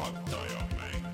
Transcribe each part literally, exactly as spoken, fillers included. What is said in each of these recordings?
juhataja mäng.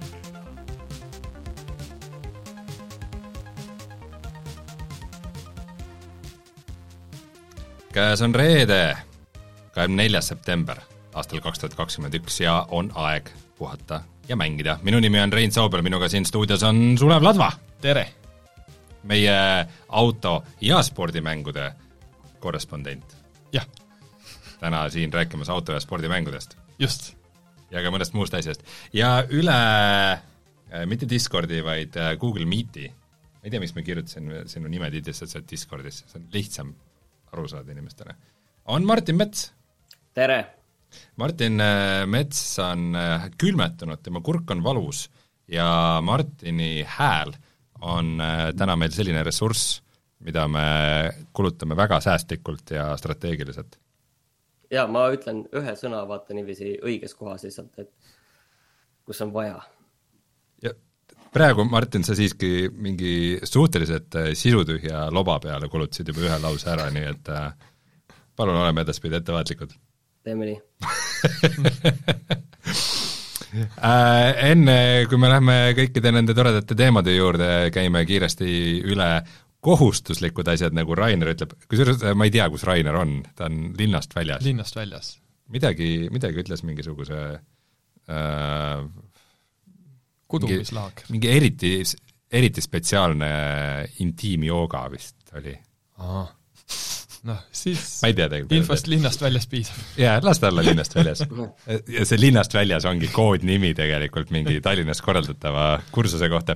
Käes on reede, kahekümne neljas september aastal kaks tuhat kakskümmend üks ja on aeg puhata ja mängida. Minu nimi on Rein Soobel, minuga siin stuudios on Sulev Ladva. Tere! Meie auto- ja spordimängude korrespondent. Jah. Täna siin rääkimas auto- ja spordimängudest. Just. Ja ka mõnest muust asjast. Ja üle, mitte Discordi, vaid Google Meeti. Ma ei tea, miks ma kirjutasin sinu nimed idestad seal Discordis. See on lihtsam aru saada inimestele. On Martin Mets. Tere! Martin Mets on külmetunud, tema kurk on valus ja Martini hääl on täna meil selline ressurss, mida me kulutame väga säästlikult ja strateegiliselt. Ja ma ütlen ühe sõna vaata niiviisi õiges kohas lihtsalt, et kus on vaja. Ja praegu, Martin, sa siiski mingi suhteliselt sisutühja loba peale kulutasid juba ühe lause ära, nii et palun oleme edaspidi ettevaatlikud. Teeme nii. Enne, kui me lähme kõikide nende toredate teemade juurde, käime kiiresti üle kohustuslikud asjad, nagu Rainer ütleb. Kusjuures ma ei tea, kus Rainer on, ta on linnast väljas. Linnast väljas. Midagi, midagi ütles mingisuguse äh, kudumislaag. Mingi, mingi eriti, eriti spetsiaalne intiimjooga vist oli. Aha. Noh, siis ma ei tea tegelikult. Infost linnast väljas piisab. Jaa, las ta olla linnast väljas. Ja see linnast väljas ongi koodnimi tegelikult mingi Tallinnas korraldatava kursuse kohta.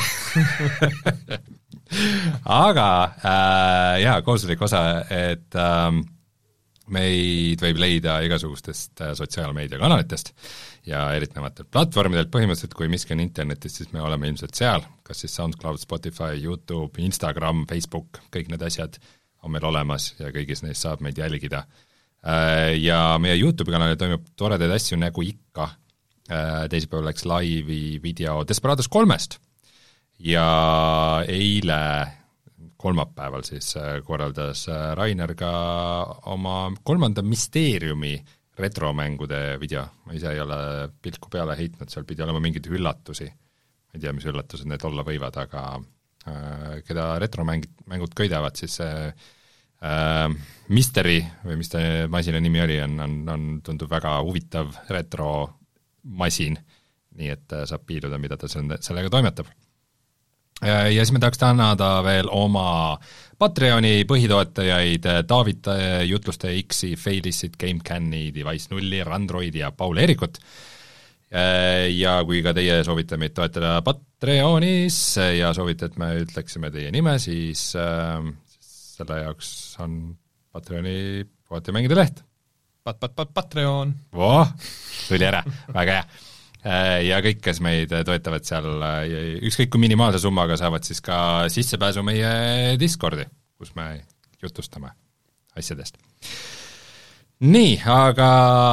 Aga äh, jaa, kohustuslik osa, et äh, meid võib leida igasugustest äh, sotsiaalmeediakanalitest ja erinevatelt platvormidelt. Põhimõtteliselt, kui miski on internetis, siis me oleme ilmselt seal, kas siis SoundCloud, Spotify, YouTube, Instagram, Facebook, kõik need asjad on meil olemas ja kõigis neist saab meid jälgida. Ja meie YouTube kanalil toimub toredaid asju nagu ikka. Teisipäeval läks laivi video Desperados kolmest ja eile kolmapäeval siis korraldas Rainer ka oma kolmanda Mysteeriumi retromängude video. Ma ise ei ole pilku peale heitnud, seal pidi olema mingid üllatusi. Ma ei tea, mis üllatused need olla võivad, aga keda retromängud mängud köidavad, siis see äh, Mystery või mis ta masina nimi oli, on, on, on tundub väga huvitav retromasin, nii et saab piiluda, mida ta sellega toimetab. Ja siis me tahaks tänada veel oma Patreoni põhitoetajaid David Jutluste X-i, Failissit, GameCan'i, Device nulli, Randroidi ja Paul Erikut. Ja kui ka teie soovite meid toetada Patreonis ja soovite, et me ütleksime teie nime, siis äh, selle jaoks on Patreoni puhata mängida leht. Pat, pat, pat, Patreon. Voh, tuli ära, väga hea. Ja kõik, kes meid toetavad seal, ükskõik kui minimaalse summaga saavad siis ka sissepääsu meie Discordi, kus me jutustame asjadest. Nii, aga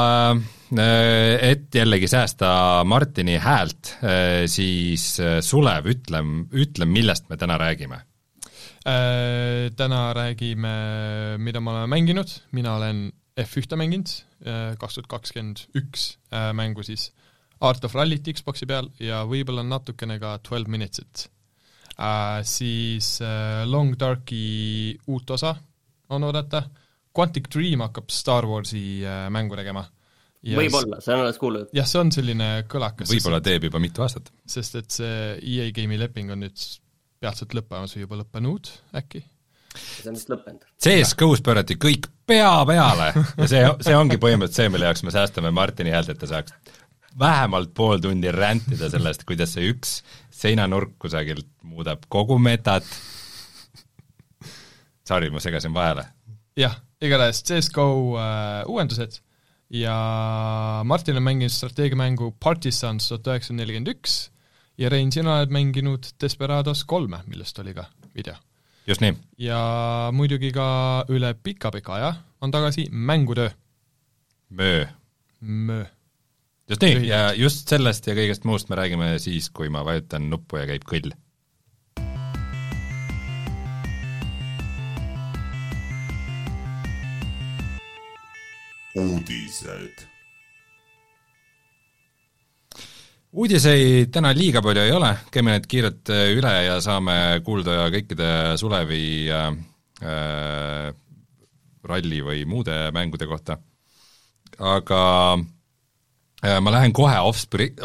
et jällegi säästa Martini häält, siis Sulev, ütle, ütle, millest me täna räägime? Äh, täna räägime, mida me oleme mänginud. Mina olen F üks mänginud, kaks tuhat kakskümmend üks mängu siis Art of Rallyt Xboxi peal ja võib-olla natukene ka twelve Minutesit. Äh, siis Long Darki uut osa on oodata. Quantic Dream hakkab Star Warsi mängu tegema. Ja võib-olla, see on alles kuulnud. Jah, see on selline kõlakas. Võib-olla teeb juba mitu aastat. Sest et see E A Game'i leping on nüüd peatselt lõppemas või juba lõppenud äkki. See on vist lõppenud. C S G O-s pöörati kõik pea peale ja see, see ongi põhimõtteliselt see, mille jaoks me säästame Martini häält, et ta saaks vähemalt pool tundi räntida sellest, kuidas see üks seinanurk kusagilt muudab kogu metat. Sorry, ma segasin vahele. Jah, igatahes C S G O uh, uuendused ja Martin on mänginud strateegiamängu Partisans tuhat üheksasada nelikümmend üks ja Rein, sina oled mänginud Desperados kolme, millest oli ka video. Just nii. Ja muidugi ka üle pika-pika aja on tagasi mängutöö. Möö. Möö. Just nii, ja just sellest ja kõigest muust me räägime siis, kui ma vajutan nuppu ja käib kõll. Uudised. uudiseid täna liiga palju ei ole, käime need kiirelt üle ja saame kuulda kõikide Sulevi äh, äh, ralli või muude mängude kohta. Aga äh, ma lähen kohe off-script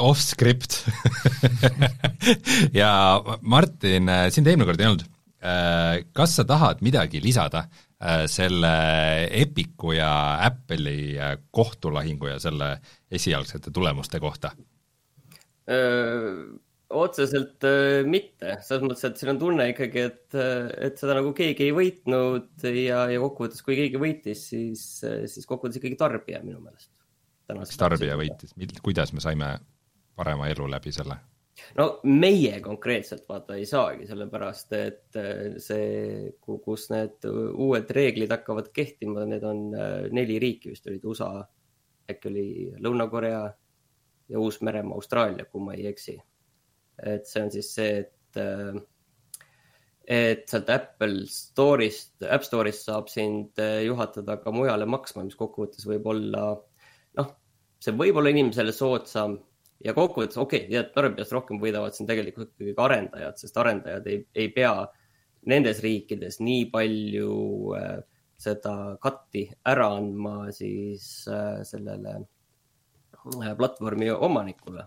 off ja Martin, sind eelmine kord ei olnud. Kas sa tahad midagi lisada selle Epicu ja Apple'i kohtulahingu ja selle esialgsete tulemuste kohta? Öö, otseselt öö, mitte, selles mõttes, et siin on tunne ikkagi, et, et seda nagu keegi ei võitnud ja, ja kokkuvõttes, kui keegi võitis, siis, siis kokkuvõttes ikkagi tarbija minu meelest. Mis tarbija võitis? Kuidas me saime parema elu läbi selle? No meie konkreetselt vaata ei saagi, sellepärast, et see, kus need uued reeglid hakkavad kehtima, need on neli riiki, vist olid U S A, äkki oli Lõuna-Korea ja Uus-Meremaa, Austraalia, kui ma ei eksi. Et see on siis see, et, et sealt Apple Store'ist, App Store'ist saab sind juhatada ka mujale maksma, mis kokkuvõttes võib olla, noh, see võib olla inimesele soodsam ja kokkuvõttes, okei, okay, ja tarbijast rohkem võidavad siin tegelikult ikkagi arendajad, sest arendajad ei, ei pea nendes riikides nii palju äh, seda katti ära andma siis äh, sellele äh, platvormi omanikule.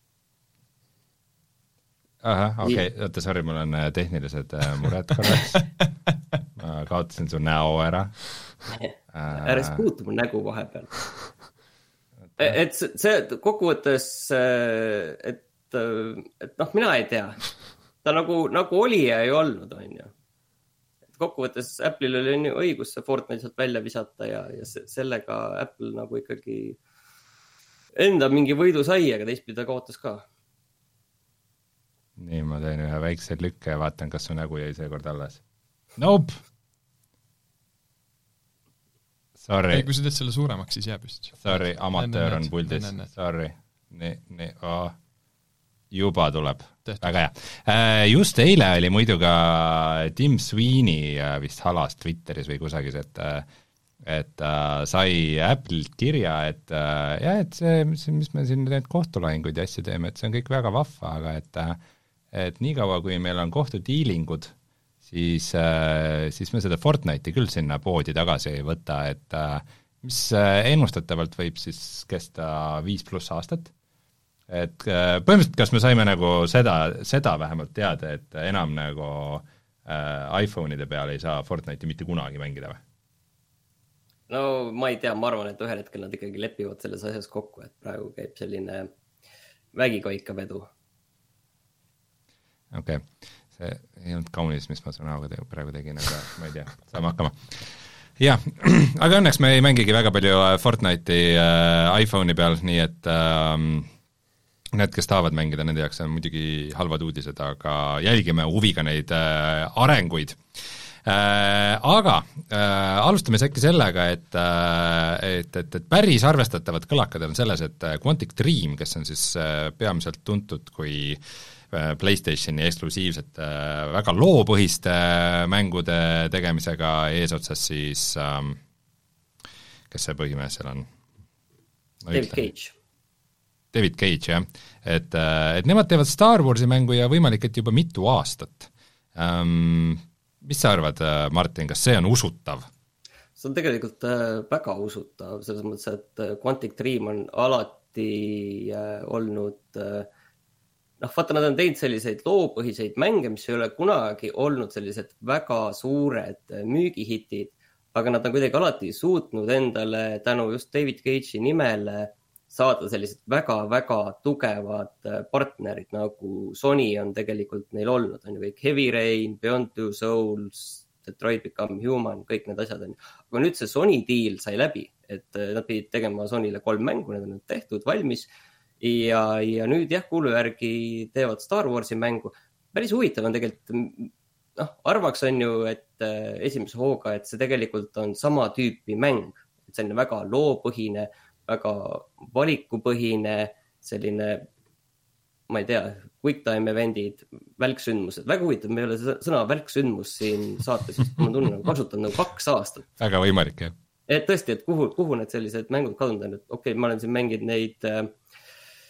Aha, okei, okay. Oota, sorry, mul on tehnilised mured korraks. Ma kaotasin su näo ära. Ära siis puutu mu nägu vahepeal. Et see kokkuvõttes, et, et noh, mina ei tea. Ta nagu, nagu oli ja ei olnud, on ju. Kokkuvõttes Apple'il oli õigus see Fortnite sealt välja visata ja, ja sellega Apple nagu ikkagi enda mingi võidu sai, aga teistpidi ta kaotas ka. Nii, ma teen ühe väikse lükke ja vaatan, kas su nägu jäi seekord alles. Nope! Sorry. Ei, kui sa teed selle suuremaks, siis jääb just. Sorry, amatöör on puldis. Sorry. Nii, nii, oh. Juba tuleb. Tehtud. Väga hea. Just eile oli muidu ka Tim Sweeney vist halas Twitteris või kusagis, et, et uh, sai Apple'ilt kirja, et uh, ja, et see, mis, mis me siin need kohtulahinguid ja asju teeme, et see on kõik väga vahva, aga et, et nii kaua, kui meil on kohtudiilingud, siis, siis me seda Fortnite'i küll sinna poodi tagasi ei võta, et mis ennustatavalt võib siis kesta viis pluss aastat. Et põhimõtteliselt, kas me saime nagu seda, seda vähemalt teada, et enam nagu iPhone'ide peal ei saa Fortnite'i mitte kunagi mängida või? No ma ei tea, ma arvan, et ühel hetkel nad ikkagi lepivad selles asjas kokku, et praegu käib selline vägikoika vedu. Okei. Okay. See ei olnud kaunis, mis ma su näoga te, praegu tegin, aga ma ei tea, saame hakkama. Jah, aga õnneks me ei mängigi väga palju Fortnite'i äh, iPhone'i peal, nii et äh, need, kes tahavad mängida, nende jaoks on muidugi halvad uudised, aga jälgime huviga neid äh, arenguid. Äh, aga äh, alustame äkki sellega, et, äh, et, et, et päris arvestatavad kõlakad on selles, et Quantic Dream, kes on siis äh, peamiselt tuntud kui PlayStationi eksklusiivsete väga loopõhiste mängude tegemisega eesotsas siis ähm, kes see põhimees seal on? David Cage. David Cage, jah. Et, et nemad teevad Star Warsi mängu ja võimalik, et juba mitu aastat. Ähm, mis sa arvad, Martin, kas see on usutav? See on tegelikult väga usutav, selles mõttes, et Quantic Dream on alati olnud noh, vaata, nad on teinud selliseid loopõhiseid mänge, mis ei ole kunagi olnud sellised väga suured müügihitid, aga nad on kuidagi alati suutnud endale tänu just David Cage'i nimele saada sellised väga-väga tugevad partnerid, nagu Sony on tegelikult neil olnud, on ju kõik Heavy Rain, Beyond Two Souls, Detroit Become Human, kõik need asjad on. Aga nüüd see Sony deal sai läbi, et nad pidid tegema Sonyle kolm mängu, need on nüüd tehtud, valmis. Ja, ja nüüd jah, kuulu järgi teevad Star Warsi mängu. Päris huvitav on tegelikult, noh, arvaks on ju, et esimese hooga, et see tegelikult on sama tüüpi mäng. Et selline väga loopõhine, väga valikupõhine, selline, ma ei tea, quick time eventid, välksündmused. Väga huvitav, me ei ole sõna välksündmus siin saates, sest ma tunnen, kasutan nagu kaks aastat. Väga võimalik, jah. Et tõesti, et kuhu, kuhu need sellised mängud kadunud on, et okei, okay, ma olen siin mänginud neid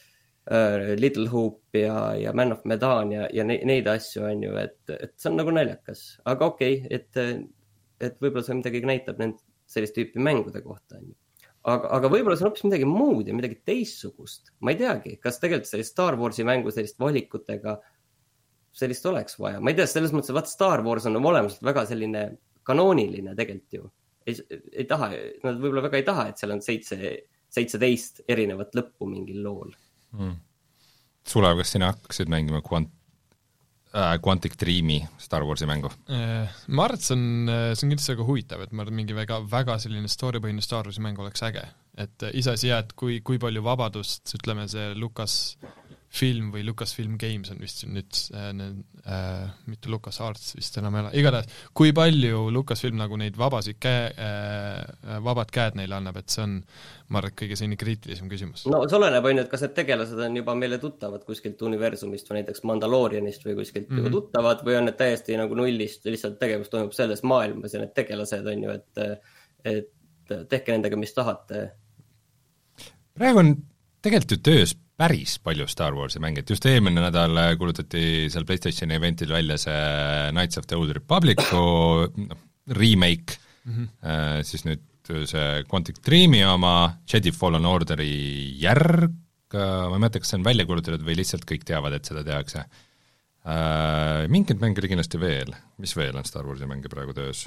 uh, Little Hope ja, ja Man of Medan ja, ja ne, neid asju on ju, et, et see on nagu naljakas, aga okei okay,, et, et võib-olla see midagi näitab nend sellist tüüpi mängude kohta on ju. Aga, aga võib-olla see on hoopis midagi muud ja midagi teistsugust. Ma ei teagi, kas tegelikult sellist Star Warsi mängu sellist valikutega sellist oleks vaja. Ma ei tea, selles mõttes, et Star Wars on olemas väga selline kanooniline tegelikult ju. Ei, ei taha, nad võib-olla väga ei taha, et seal on seitse, seitseteist erinevat lõppu mingil lool. Hmm. Sulev, kas sina hakkasid mängima Quant- äh, Quantic Dreami Star Warsi mängu? Ma arvan, et see on, see on kindlasti väga huvitav, et ma arvan, mingi väga, väga selline story-põhine Star Warsi mäng oleks äge. Et iseasi jää, et kui, kui palju vabadust, ütleme see Lucas film või Lucasfilm Games on vist nüüd äh, äh, mitte Lucas Arts vist enam ei ole, igatahes kui palju Lucasfilm nagu neid vabasid käe, äh, vabad käed neile annab, et see on ma arvan, kõige selline kriitilisem küsimus. No see oleneb on ju, et kas need tegelased on juba meile tuttavad kuskilt universumist või näiteks Mandalorianist või kuskilt mm-hmm. juba tuttavad või on need täiesti nagu nullist lihtsalt tegevus toimub selles maailmas ja need tegelased on ju, et, et tehke nendega, mis tahate. Praegu on tegelikult ju töös päris palju Star Warsi mänge, et just eelmine nädal kuulutati seal PlayStationi eventil välja see Knights of the Old Republicu no, remake mm-hmm. äh, siis nüüd see Quantic Dreami oma, Jedi Fallen Orderi järg, ma ei mäleta, kas see on välja kuulutatud või lihtsalt kõik teavad, et seda tehakse. Äh, mingid mänge oli kindlasti veel, mis veel on Star Warsi mänge praegu töös?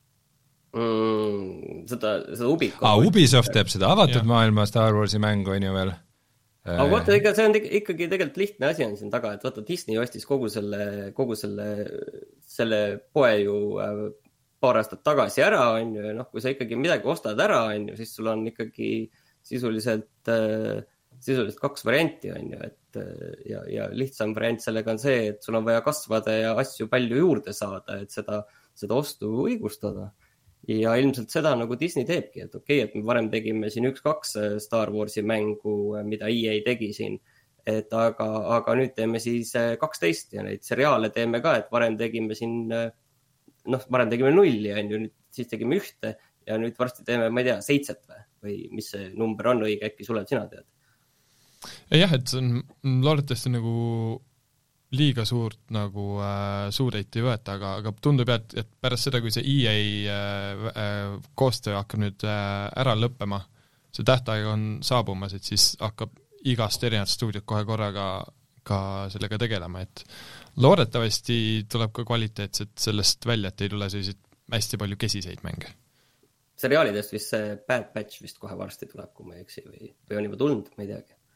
Mm, seda, seda Ubico. Ah, Ubisoft teeb seda avatud ja. Maailma Star Warsi mängu, on ju veel. Aga vaata, ega see on ikkagi tegelikult lihtne asi on siin taga, et vaata Disney ostis kogu selle, kogu selle, selle poe ju paar aastat tagasi ära, on ju, ja noh, kui sa ikkagi midagi ostad ära, on ju, siis sul on ikkagi sisuliselt, sisuliselt kaks varianti, on ju, et ja, ja lihtsam variant sellega on see, et sul on vaja kasvada ja asju palju juurde saada, et seda, seda ostu õigustada. Ja ilmselt seda nagu Disney teebki, et okei, okay, et me varem tegime siin üks-kaks Star Warsi mängu, mida E A tegi siin, et aga, aga nüüd teeme siis kaksteist ja neid seriaale teeme ka, et varem tegime siin, noh, varem tegime nulli, on ju, nüüd siis tegime ühte ja nüüd varsti teeme, ma ei tea, seitset või, või mis see number on õige, äkki Sulev, sina tead? Jah, et see on loodetavasti nagu liiga suurt nagu äh, suureit ei võeta, aga, aga tundub, et, et pärast seda, kui see E A äh, koostöö hakkab nüüd äh, ära lõppema, see tähtaeg on saabumas, et siis hakkab igast erinevat stuudiot kohe korraga ka sellega tegelema, et loodetavasti tuleb ka kvaliteetset sellest välja, et ei tule selliseid hästi palju kesiseid mänge. Seriaalidest vist see Bad Batch vist kohe varsti tuleb, kui ma ei eksi, või, või on juba tulnud, ma ei teagi.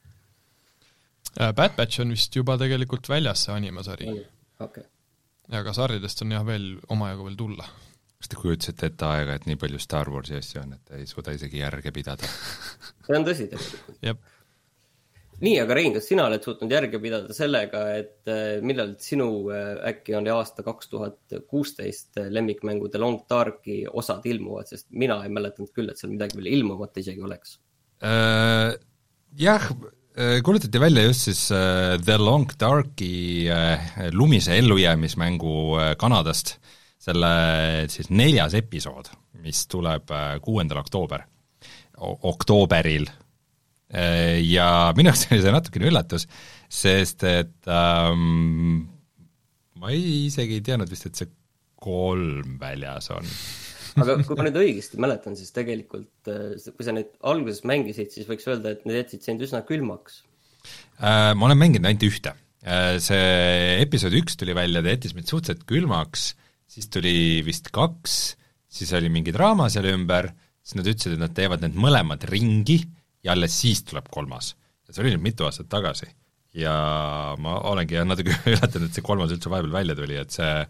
Bad Batch on vist juba tegelikult väljas see animasari. Okay. Ja ka sarjadest on jah veel omajagu veel tulla. Kas te kujutasite ette aega, et nii palju Star Warsi asju on, et ei suuda isegi järge pidada? See on tõsi tegelikult. Jep. Nii, aga Rein, kas sina oled suutnud järge pidada sellega, et millal sinu äkki on aasta kaks tuhat kuusteist lemmikmängude Long Darki osad ilmuvad, sest mina ei mäletanud küll, et seal midagi veel ilmumata isegi oleks. Uh, jah, kuulutati välja just siis uh, The Long Darki uh, lumise ellujäämismängu uh, Kanadast, selle siis neljas episood, mis tuleb uh, kuuendal oktoober, oktooberil. Uh, ja minu jaoks oli see natukene üllatus, sest et um, ma ei isegi ei teadnud vist, et see kolm väljas on. Aga kui ma nüüd õigesti mäletan, siis tegelikult, kui sa nüüd alguses mängisid, siis võiks öelda, et need jätsid sind üsna külmaks. Ma olen mänginud ainult ühte. See episood üks tuli välja, ta jättis mind suhteliselt külmaks, siis tuli vist kaks, siis oli mingi draama seal ümber, siis nad ütlesid, et nad teevad need mõlemad ringi ja alles siis tuleb kolmas. Ja see oli nüüd mitu aastat tagasi. Ja ma olengi natuke üllatunud, et see kolmas üldse vahepeal välja tuli, et see,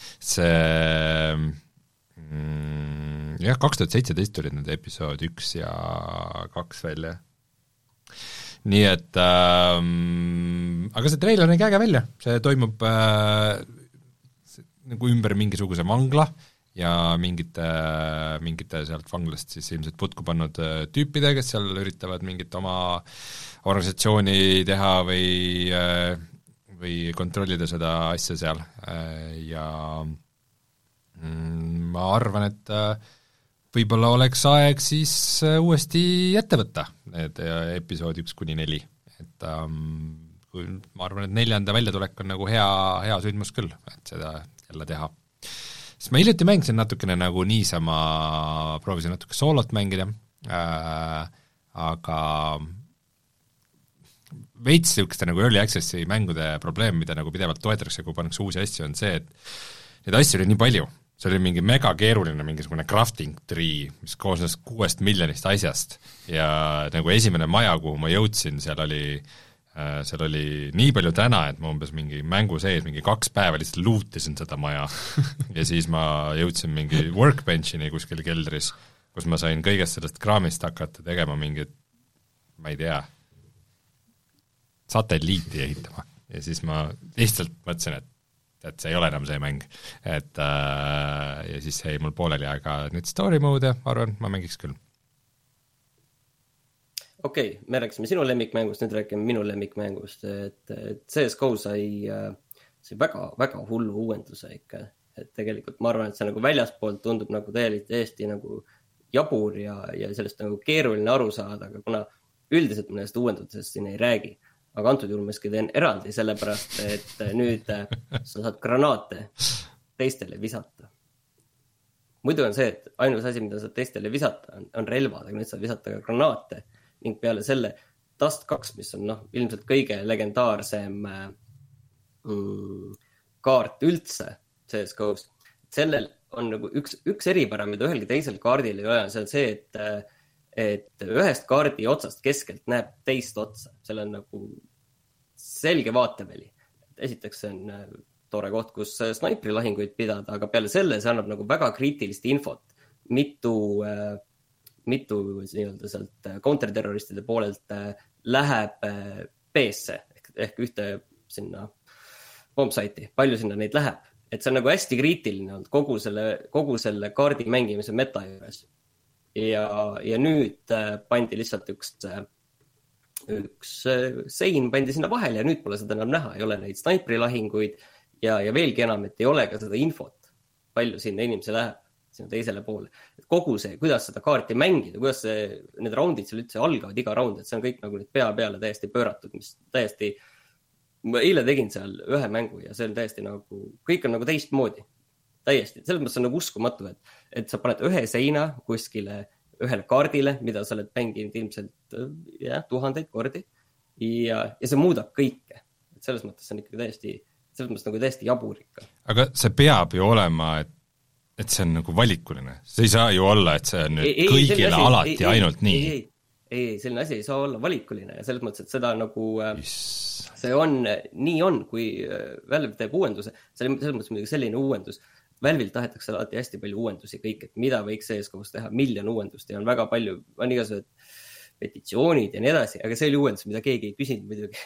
see Mm, jah, kaks tuhat seitseteist tulid need episood üks ja kaks välja. Nii et ähm, aga see treiler nägi äge välja, see toimub äh, nagu ümber mingisuguse vangla ja mingite, mingite sealt vanglast siis ilmselt putku pannud tüüpide, kes seal üritavad mingit oma organisatsiooni teha või, äh, või kontrollida seda asja seal äh, ja ma arvan, et võib-olla oleks aeg siis uuesti ette võtta need episood üks kuni neli, et um, kui ma arvan, et neljanda väljatulek on nagu hea, hea sündmus küll, et seda jälle teha. Siis ma hiljuti mängisin natukene nagu niisama, proovisin natuke soolot mängida, äh, aga veits niisuguste nagu early access'i mängude probleem, mida nagu pidevalt toetatakse, kui pannakse uusi asju, on see, et neid asju oli nii palju. See oli mingi mega keeruline mingisugune crafting tree, mis koosnes kuuest miljonist asjast ja nagu esimene maja, kuhu ma jõudsin, seal oli, äh, seal oli nii palju täna, et ma umbes mingi mängu sees mingi kaks päeva lihtsalt luutisin seda maja ja siis ma jõudsin mingi workbenchini kuskil keldris, kus ma sain kõigest sellest kraamist hakata tegema mingit, ma ei tea, satelliiti ehitama ja siis ma lihtsalt mõtlesin, et et see ei ole enam see mäng, et äh, ja siis jäi mul pooleli, aga nüüd story mode, ma arvan, ma mängiks küll. Okei, okay, me rääkisime sinu lemmikmängust, nüüd rääkime minu lemmikmängust, et, et C S G O sai, sai väga, väga hullu uuenduse ikka, et tegelikult ma arvan, et see nagu väljaspoolt tundub nagu täielikult täiesti nagu jabur ja, ja sellest nagu keeruline aru saada, aga kuna üldiselt ma nendest uuendusest siin ei räägi, aga antud juhul ma iski teen eraldi sellepärast, et nüüd sa saad granaate teistele visata. Muidu on see, et ainus asi, mida saad teistele visata, on, on relvad, aga nüüd saad visata ka granaate ning peale selle Dust kaks, mis on noh, ilmselt kõige legendaarsem mm, kaart üldse C S G O-st. Sellel on nagu üks, üks eripära, mida ühelgi teisel kaardil ei ole, see on see, et et ühest kaardi otsast keskelt näeb teist otsa. Seal on nagu selge vaateväli. Esiteks see on tore koht, kus snaipri lahinguid pidada, aga peale selle see annab nagu väga kriitilist infot. Mitu, mitu nii-öelda sealt counterterroristide poolelt läheb B-sse ehk, ehk ühte sinna bombsaiti. Palju sinna neid läheb. Et see on nagu hästi kriitiline olnud kogu selle, kogu selle kaardi mängimise meta juures. Ja, ja nüüd pandi lihtsalt üks, üks sein pandi sinna vahele ja nüüd pole seda enam näha. Ei ole neid snaipri lahinguid ja, ja veelgi enam, et ei ole ka seda infot, palju sinna inimese läheb sinna teisele poole. Et kogu see, kuidas seda kaarti mängida, kuidas see, need roundid seal üldse algavad iga round, et see on kõik nagu nüüd pea peale täiesti pööratud, mis täiesti, ma eile tegin seal ühe mängu ja see on täiesti nagu, kõik on nagu teistmoodi. Täiesti, selles mõttes on nagu uskumatu, et, et sa paned ühe seina kuskile ühele kaardile, mida sa oled mänginud ilmselt jah, tuhandeid kordi ja, ja see muudab kõike. Et selles mõttes on ikkagi täiesti, selles mõttes nagu täiesti jabur ikka. Aga see peab ju olema, et, et see on nagu valikuline. See ei saa ju olla, et see on nüüd ei, kõigile ei, alati ei, ainult ei, nii. Ei, ei, ei, selline asi ei saa olla valikuline ja selles mõttes, et seda nagu yes. see on, nii on, kui Valve teeb uuenduse, selles mõttes muidugi selline uuendus, Valve'il tahetakse alati hästi palju uuendusi kõik, et mida võiks C S G O-s teha, miljon uuendust ja on väga palju, on igasugused petitsioonid ja nii edasi, aga see oli uuendus, mida keegi ei küsinud muidugi.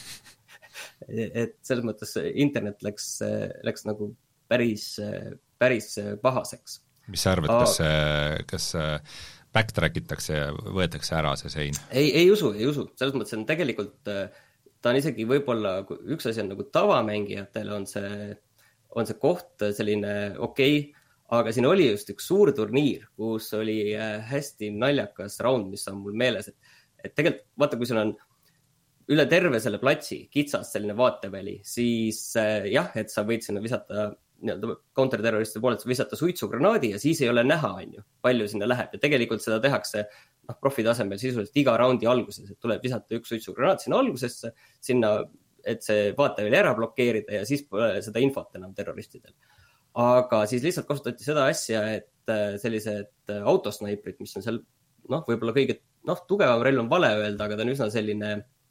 et selles mõttes internet läks, läks nagu päris, päris pahaseks. Mis sa arvad, kas, kas backtrack itakse ja võetakse ära see sein? Ei, ei usu, ei usu. Selles mõttes on tegelikult, ta on isegi võib-olla, üks asi on nagu tavamängijatele on see on see koht selline okei, okay, aga siin oli just üks suur turniir, kus oli hästi naljakas round, mis on mul meeles, et, et tegelikult, vaata, kui sul on üle terve selle platsi kitsas selline vaateväli, siis jah, et sa võid sinna visata nii-öelda counterterroristide poolelt visata suitsugranaadi ja siis ei ole näha, on ju, palju sinna läheb ja tegelikult seda tehakse noh, profi tasemel sisuliselt iga raundi alguses, et tuleb visata üks suitsugranaat sinna algusesse, sinna et see vaateväli ära blokeerida ja siis pole seda infot enam terroristidel. Aga siis lihtsalt kasutati seda asja, et sellised autosnaiprid, mis on seal, noh, võib-olla kõige, noh, tugevam relv on vale öelda, aga ta on üsna selline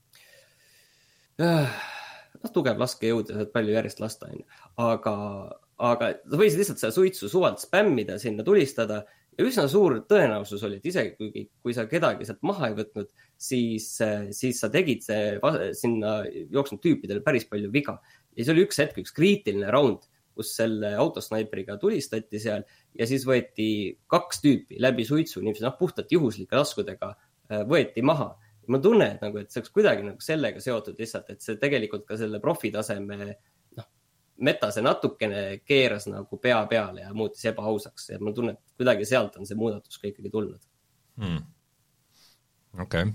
noh, tugev laskejõud ja saad palju järjest lasta. Aga, aga sa võisid lihtsalt seda suitsu suvalt spämmida, sinna tulistada ja üsna suur tõenäosus oli, et isegi kui, kui sa kedagi sealt maha ei võtnud, siis, siis sa tegid see, sinna jooksnud tüüpidele päris palju viga. Ja see oli üks hetk, üks kriitiline round, kus selle autosnaipriga tulistati seal ja siis võeti kaks tüüpi läbi suitsu, niimoodi noh, puhtalt juhuslike laskudega võeti maha. Ja ma tunnen, et, nagu, et see oleks kuidagi nagu sellega seotud lihtsalt, et see tegelikult ka selle profitaseme noh, meta see natukene keeras nagu pea peale ja muutis ebaausaks ja ma tunnen, et kuidagi sealt on see muudatus ka ikkagi tulnud. Hmm. Okei. Okay.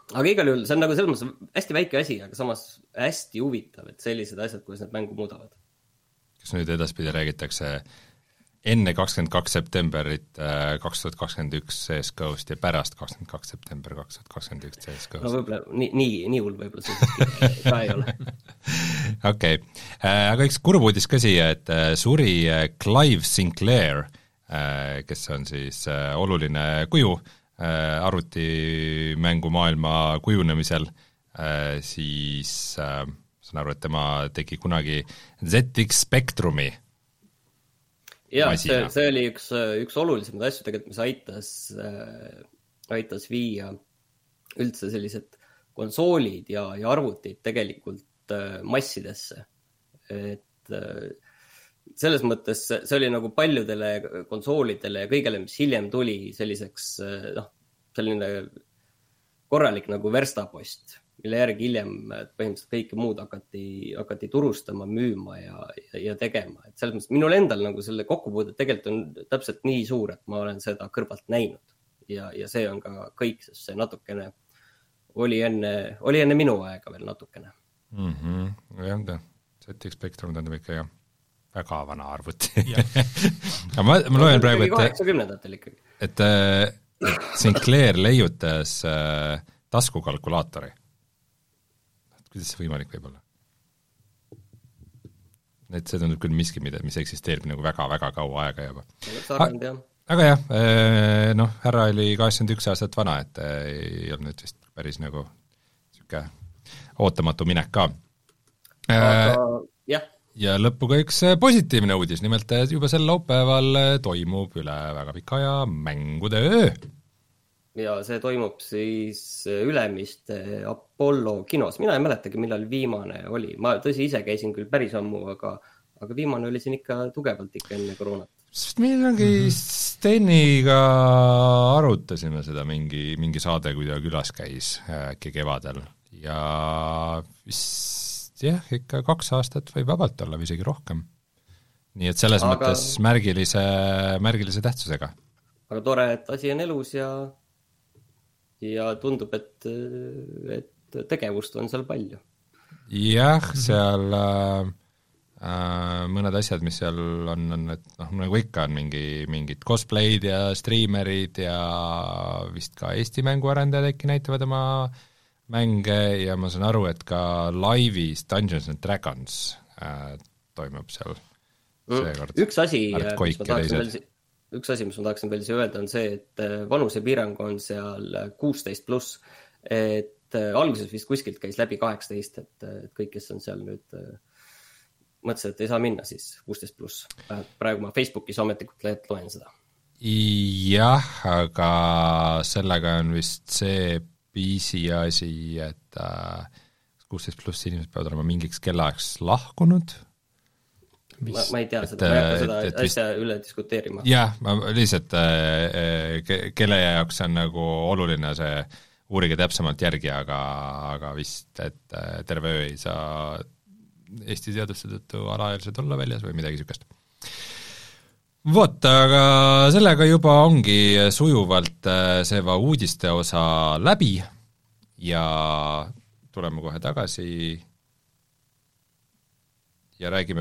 aga igal juhul, see on nagu selles mõttes hästi väike asi, aga samas hästi huvitav, et sellised asjad, kuidas need mängu muudavad. Kas nüüd edaspidi räägitakse enne kakskümmend kaks septemberit kaks tuhat kakskümmend üks C S G O-st ja pärast kakskümmend kaks september kaks tuhat kakskümmend üks C S G-st? No võib-olla nii, nii, nii hull võib-olla see ka ei ole. Okei, aga üks kurb uudis ka siia, et suri Clive Sinclair, kes on siis oluline kuju arvutimängumaailma kujunemisel, siis saan aru, et tema tegi kunagi Z X Spectrumi. Jaa, see, see oli üks, üks olulisemaid asju tegelikult, mis aitas, äh, aitas viia üldse sellised konsoolid ja, ja arvutid tegelikult äh, massidesse. Et äh, selles mõttes see oli nagu paljudele konsoolidele ja kõigele, mis hiljem tuli selliseks, äh, noh, selline korralik nagu verstapost, mille järgi hiljem põhimõtteliselt kõike muud hakati, hakati turustama, müüma ja, ja, ja tegema. Et selles mõttes minul endal nagu selle kokkupuudet tegelikult on täpselt nii suur, et ma olen seda kõrvalt näinud. Ja, ja see on ka kõik, sest see natukene oli enne, oli enne minu aega veel natukene. Mm-hmm. Jah, ta Z X Spectrum tähendab ikka jah, väga vana arvuti. aga ma, ma loen praegu, et kaheksakümnendatel ikkagi. Et, et Sinclair leiutas äh, taskukalkulaatori. Kuidas see võimalik võib olla? Et see tundub küll miski, mida, mis eksisteerib nagu väga-väga kaua aega juba. Sarnand, jah. Aga jah, noh, härra oli kaheksakümmend üks aastat vana, et ei olnud nüüd vist päris nagu siuke ootamatu minek ka. Aga, jah. Ja lõpuga üks positiivne uudis, nimelt juba sel laupäeval toimub üle väga pika aja mängude öö. Ja see toimub siis Ülemiste Apollo kinos. Mina ei mäletagi, millal viimane oli. Ma tõsi ise käisin küll päris ammu, aga, aga viimane oli siin ikka tugevalt ikka enne koroonat. Meil ongi Steniga arutasime seda mingi, mingi saade, kui ta külas käis äkki kevadel. Ja vist jah, ikka kaks aastat võib vabalt olla või isegi rohkem. Nii et selles aga, mõttes märgilise, märgilise tähtsusega. Aga tore, et asi on elus ja ja tundub, et, et tegevust on seal palju. Jah, seal äh, mõned asjad, mis seal on, on et noh, nagu ikka on mingi, mingid cosplay'd ja streamerid ja vist ka Eesti mänguarendajad äkki näitavad oma mänge ja ma saan aru, et ka live'is Dungeons and Dragons äh, toimub seal seekord. Üks asi, mis ma tahaksin veel Üks asi, mis ma tahaksin veel öelda, on see, et vanusepiirang on seal kuusteist pluss, et alguses vist kuskilt käis läbi kaheksateist, et, et kõik, kes on seal nüüd mõtlesid, et ei saa minna siis kuusteist pluss. Praegu ma Facebookis ametlikult loen seda. Jah, aga sellega on vist see piisi asi, et kuusteist pluss inimesed peavad olema mingiks kellaks lahkunud. Ma, ma ei tea et, seda, ma ei hakka seda et, et asja vist, üle diskuteerima. Jah, ma lihtsalt ke, kelle jaoks on nagu oluline see uurige täpsemalt järgi, aga, aga vist, et terve öö ei saa Eesti seaduste tõttu alaealised olla väljas või midagi sükest. Vot, aga sellega juba ongi sujuvalt see va uudiste osa läbi ja tuleme kohe tagasi ja räägime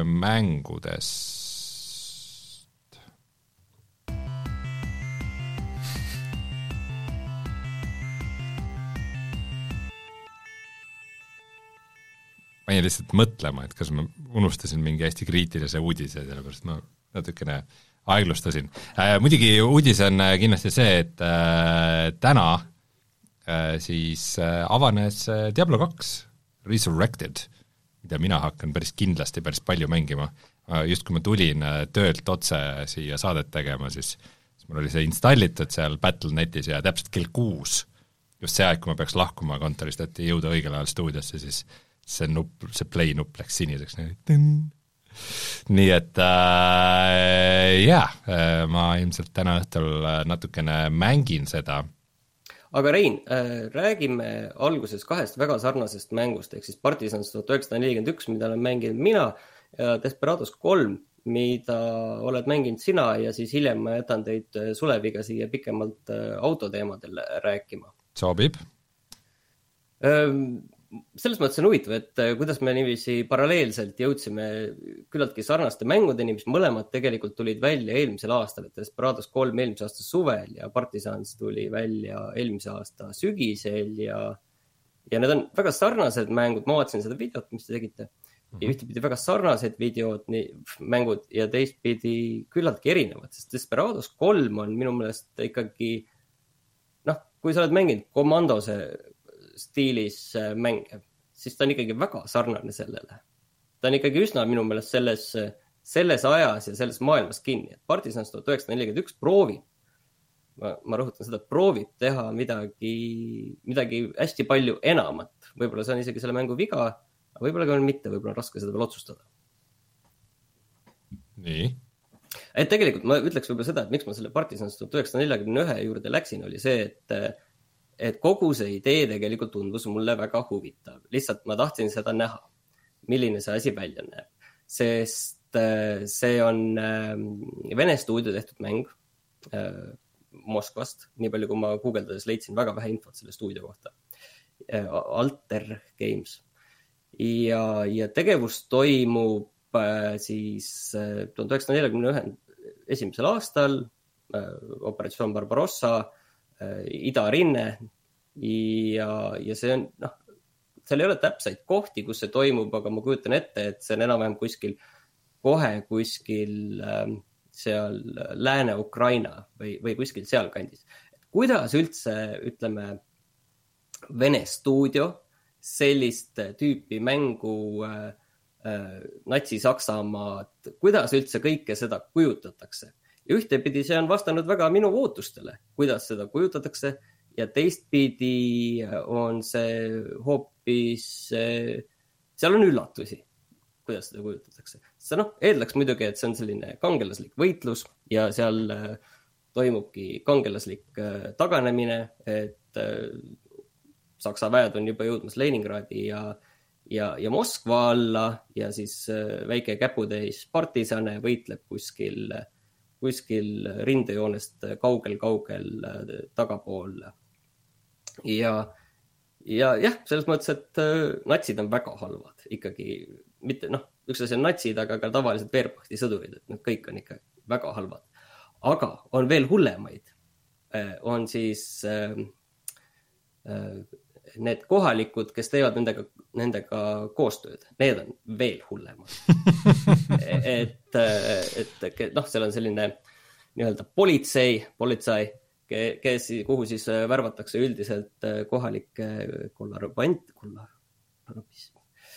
mängudest. Ma jäin lihtsalt mõtlema, et kas ma unustasin mingi hästi kriitilise uudise, sellepärast ma natukene aeglustasin. Äh, muidugi uudis on kindlasti see, et äh, täna äh, siis äh, avanes Diablo kaks Resurrected, mida mina hakkan päris kindlasti päris palju mängima. Just kui ma tulin töölt otse siia saadet tegema, siis, siis mul oli see installitud seal Battle dot netis ja täpselt kell kuus, just see aeg, kui ma peaks lahkuma kontorist, et jõuda õigel ajal stuudiosse, siis see, nupp, see play nupp läks siniseks. Nii et äh, jah, ma ilmselt täna õhtul natukene mängin seda. Aga Rein, äh, räägime alguses kahest väga sarnasest mängust, ehk siis Partisans tuhat üheksasada nelikümmend üks, mida olen mänginud mina, ja Desperados kolm, mida oled mänginud sina ja siis hiljem ma jätan teid Suleviga siia pikemalt autoteemadel rääkima. Sobib. Selles mõttes on huvitav, et kuidas me niiviisi paralleelselt jõudsime küllaltki sarnaste mängudeni, mis mõlemad tegelikult tulid välja eelmisel aastal, et Desperados kolm eelmise aasta suvel ja Partisans tuli välja eelmise aasta sügisel ja, ja need on väga sarnased mängud. Ma vaatasin seda videot, mis te tegite ja ühtepidi väga sarnased videod, nii, mängud ja teistpidi küllaltki erinevad, sest Desperados kolm on minu meelest ikkagi, noh, kui sa oled mänginud Commandose stiilis mänge, siis ta on ikkagi väga sarnane sellele. Ta on ikkagi üsna minu meelest selles, selles ajas ja selles maailmas kinni. Et Partisans tuhat üheksasada nelikümmend üks proovib, ma, ma rõhutan seda, proovib teha midagi, midagi hästi palju enamat. Võib-olla see on isegi selle mängu viga, aga võib-olla ka on mitte, võib-olla on raske seda veel otsustada. Nii. Et tegelikult ma ütleks võib-olla seda, et miks ma selle Partisans tuhat üheksasada nelikümmend üks juurde läksin, oli see, et et kogu see idee tegelikult tundus mulle väga huvitav. Lihtsalt ma tahtsin seda näha, milline see asi välja näeb. Sest see on Vene stuudio tehtud mäng Moskvast. Nii palju, kui ma guugeldades leidsin väga vähe infot selle stuudio kohta. Alter Games. Ja, ja tegevus toimub siis tuhat üheksasada nelikümmend üks esimesel aastal, Operatsioon Barbarossa, Idarinne ja, ja see on, noh, seal ei ole täpseid kohti, kus see toimub, aga ma kujutan ette, et see on enam-vähem kuskil, kohe kuskil seal Lääne-Ukraina või, või kuskil seal kandis. Kuidas üldse, ütleme, Vene stuudio sellist tüüpi mängu äh, Natsi-Saksamaad, kuidas üldse kõike seda kujutatakse? Ja ühtepidi see on vastanud väga minu ootustele, kuidas seda kujutatakse ja teistpidi on see hoopis, seal on üllatusi, kuidas seda kujutatakse. See noh, eeldaks muidugi, et see on selline kangelaslik võitlus ja seal toimubki kangelaslik taganemine, et Saksa väed on juba jõudmas Leningradi ja, ja, ja Moskva alla ja siis väike käputäis partisane võitleb kuskil kuskil rindejoonest kaugel-kaugel tagapool. Ja, ja jah, selles mõttes, et natsid on väga halvad ikkagi. Mitte, noh, üks asi on natsid, aga ka tavaliselt Wehrmachti sõdurid, et need kõik on ikka väga halvad. Aga on veel hullemaid. On siis äh, need kohalikud, kes teevad nendega, nendega koostööd, need on veel hullemad. et, et noh, seal on selline nii-öelda politsei, politsei, kes, kuhu siis värvatakse üldiselt kohalikke kollaborant, kollaborant,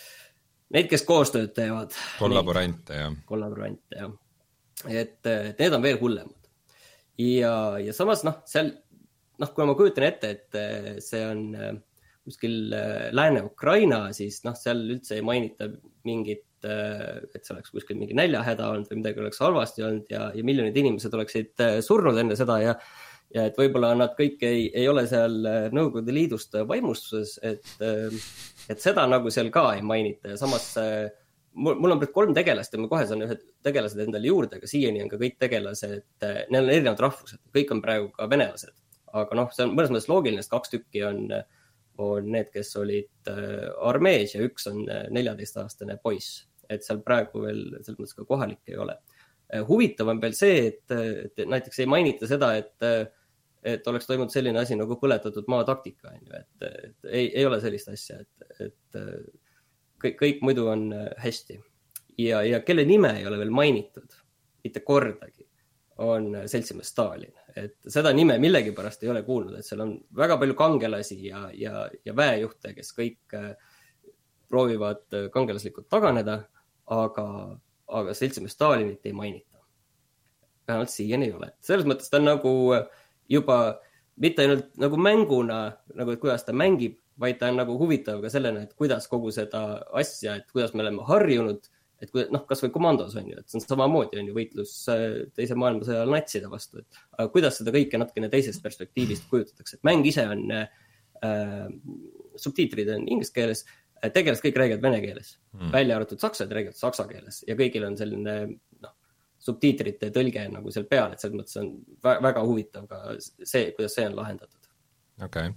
neid, kes koostööd teevad. Kollaborante, jah. Kollaborante, jah. Et, et need on veel hullemad. Ja, ja samas, noh, seal, noh, kui ma kujutan ette, et see on kuskil Lääne-Ukraina, siis noh, seal üldse ei mainita mingit, et see oleks kuskil mingi näljahäda olnud või midagi oleks halvasti olnud ja, ja miljonid inimesed oleksid surnud enne seda ja, ja et võib-olla nad kõik ei, ei ole seal Nõukogude Liidust vaimustuses, et, et seda nagu seal ka ei mainita ja samas mul, mul on kolm tegelast ja ma kohe saan ühed tegelased endale juurde, aga siiani on ka kõik tegelased, neil on erinevad rahvused, kõik on praegu ka venelased, aga noh, see on mõnes mõttes loogiline, sest kaks tükki on on need, kes olid armees ja üks on neljateistaastane poiss. Et seal praegu veel selles mõttes ka kohalik ei ole. Huvitav on veel see, et, et näiteks ei mainita seda, et, et oleks toimunud selline asi nagu põletatud maa taktika. Et, et ei, ei ole sellist asja, et, et kõik, kõik muidu on hästi. Ja, ja kelle nime ei ole veel mainitud, mitte kordagi, on seltsimees Stalin. Et seda nime millegipärast ei ole kuulnud, et seal on väga palju kangelasi ja, ja, ja väejuhte, kes kõik proovivad kangelaslikult taganeda, aga, aga seltsimees Stalinit ei mainita. Vähemalt siiani ei ole. Selles mõttes ta on nagu juba mitte ainult nagu mänguna, nagu et kuidas ta mängib, vaid ta on nagu huvitav ka sellena, et kuidas kogu seda asja, et kuidas me oleme harjunud, et kui, noh, kas või Commandos on ju, et see on samamoodi on ju võitlus teise maailmasõja natside vastu, et aga kuidas seda kõike natukene teisest perspektiivist kujutatakse, et mäng ise on äh, subtiitrid on inglise keeles, tegelased kõik räägivad vene keeles, hmm. välja arvatud saksad räägivad saksa keeles ja kõigil on selline noh, subtiitrite tõlge nagu seal peal, et selles mõttes on väga huvitav ka see, kuidas see on lahendatud. Okei. Okay.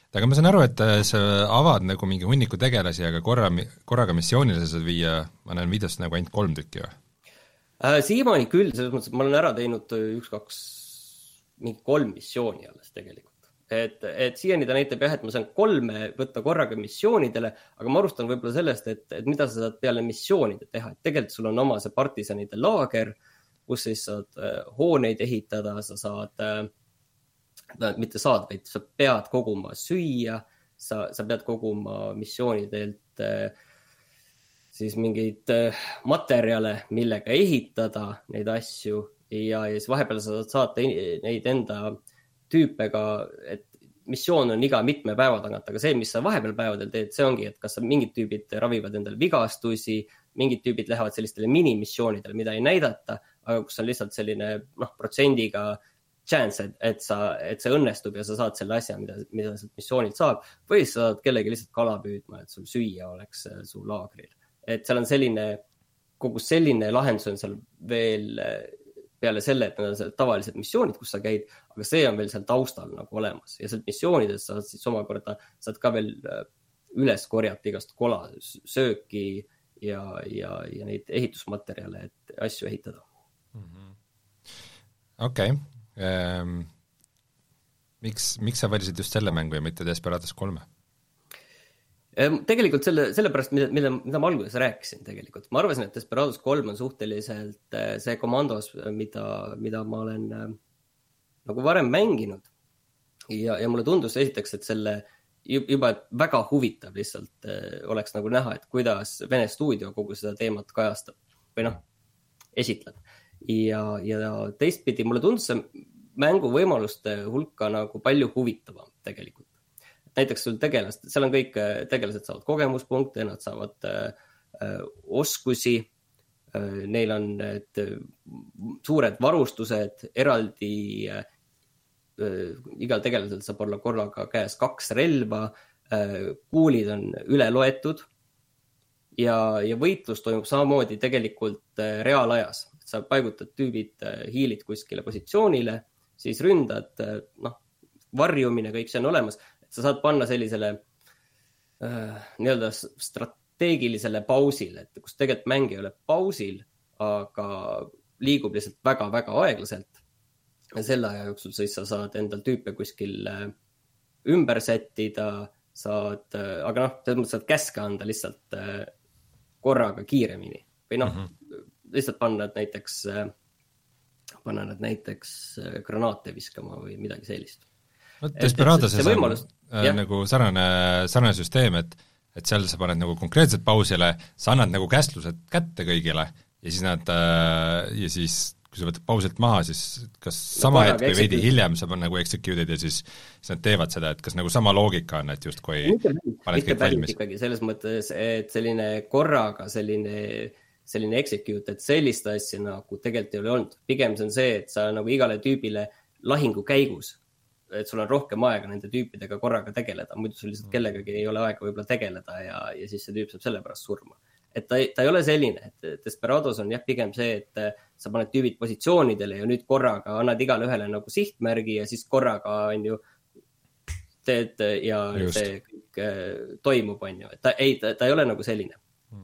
aga ma saan aru, et sa avad nagu mingi hunniku tegelasi, aga korra, korraga missioonile sa saad viia, ma näen videost nagu ainult kolm tükki või? Äh, siiamaani küll, selles mõttes, et ma olen ära teinud üks, kaks, mingi kolm missiooni alles tegelikult. Et, et siiani ta näitab jah, et ma saan kolme võtta korraga missioonidele, aga ma arustan võib-olla sellest, et, et mida sa saad peale missioonide teha. Et tegelikult sul on oma see partisanide laager, kus siis saad äh, hooneid ehitada, sa saad äh, mitte saad, vaid sa pead koguma süüa, sa, sa pead koguma missioonidelt siis mingeid materjale, millega ehitada neid asju ja, ja siis vahepeal sa saad saata neid enda tüüpega, et missioon on iga mitme päeva tagant, aga see, mis sa vahepeal päevadel teed, see ongi, et kas sa mingid tüübid ravivad endale vigastusi, mingid tüübid lähevad sellistele minimissioonidele, mida ei näidata, aga kus on lihtsalt selline noh, protsendiga chance, et, et, sa, et see õnnestub ja sa saad selle asja, mida, mida sealt missioonilt saab, või sa saad kellegi lihtsalt kala püüdma, et sul süüa oleks su laagril. Et seal on selline, kogu selline lahendus on seal veel peale selle, et need on tavalised missioonid, kus sa käid, aga see on veel seal taustal nagu olemas. Ja sealt missioonidest saad siis omakorda, saad ka veel üles korjata igast kola, sööki ja, ja, ja neid ehitusmaterjale, et asju ehitada. Okei. Okay. Ähm, miks, miks sa valisid just selle mängu ja mitte Desperados kolme? Tegelikult selle, selle pärast, mida, mida, mida ma alguses rääkisin tegelikult. Ma arvasin, et Desperados kolm on suhteliselt see komandos, mida, mida ma olen nagu varem mänginud. Ja, ja mulle tundus esiteks, et selle juba väga huvitav lihtsalt oleks nagu näha, et kuidas Vene stuudio kogu seda teemat kajastab või noh, esitleb. Ja, ja teistpidi mulle tundus see mängu võimaluste hulka nagu palju huvitavam tegelikult. Näiteks sul tegelast, seal on kõik tegelased saavad kogemuspunkte, nad saavad äh, oskusi, äh, neil on need suured varustused, eraldi äh, igal tegelasel saab olla korraga käes kaks relva, äh, kuulid on üle loetud ja, ja võitlus toimub samamoodi tegelikult äh, reaalajas. Sa paigutad tüübid, hiilid kuskile positsioonile, siis ründad, noh, varjumine, kõik see on olemas. Et sa saad panna sellisele äh, nii-öelda strateegilisele pausile, et kus tegelikult mäng ei ole pausil, aga liigub lihtsalt väga-väga aeglaselt. Ja selle aja jooksul siis sa saad endal tüüpe kuskil ümber sättida, saad, aga noh, selles mõttes saad käske anda lihtsalt äh, korraga kiiremini. Või noh, mm-hmm. lihtsalt panna nad näiteks, panna nad näiteks granaate viskama või midagi sellist. No, Desperadoses on võimalus, nagu sarnane, sarnane süsteem, et, et seal sa paned nagu konkreetselt pausile, sa annad nagu kästlused kätte kõigile ja siis nad, ja siis kui sa võtad pausilt maha, siis kas sama no, hetk või veidi hiljem sa paned nagu executed ja siis, siis nad teevad seda, et kas nagu sama loogika on, et just kui mitte, paned kõik valmis. Ikkagi selles mõttes, et selline korraga selline selline execute, et sellist asja nagu tegelikult ei ole olnud. Pigem see on see, et sa nagu igale tüübile lahingu käigus, et sul on rohkem aega nende tüüpidega korraga tegeleda, muidu sul lihtsalt kellegagi ei ole aega võib-olla tegeleda ja, ja siis see tüüp saab selle pärast surma. Et ta, ta ei ole selline, et Desperados on jah pigem see, et sa paned tüübid positsioonidele ja nüüd korraga annad igale ühele nagu sihtmärgi ja siis korraga on ju teed ja just. See kõik toimub, on ju. Et ta, ei, ta, ta ei ole nagu selline.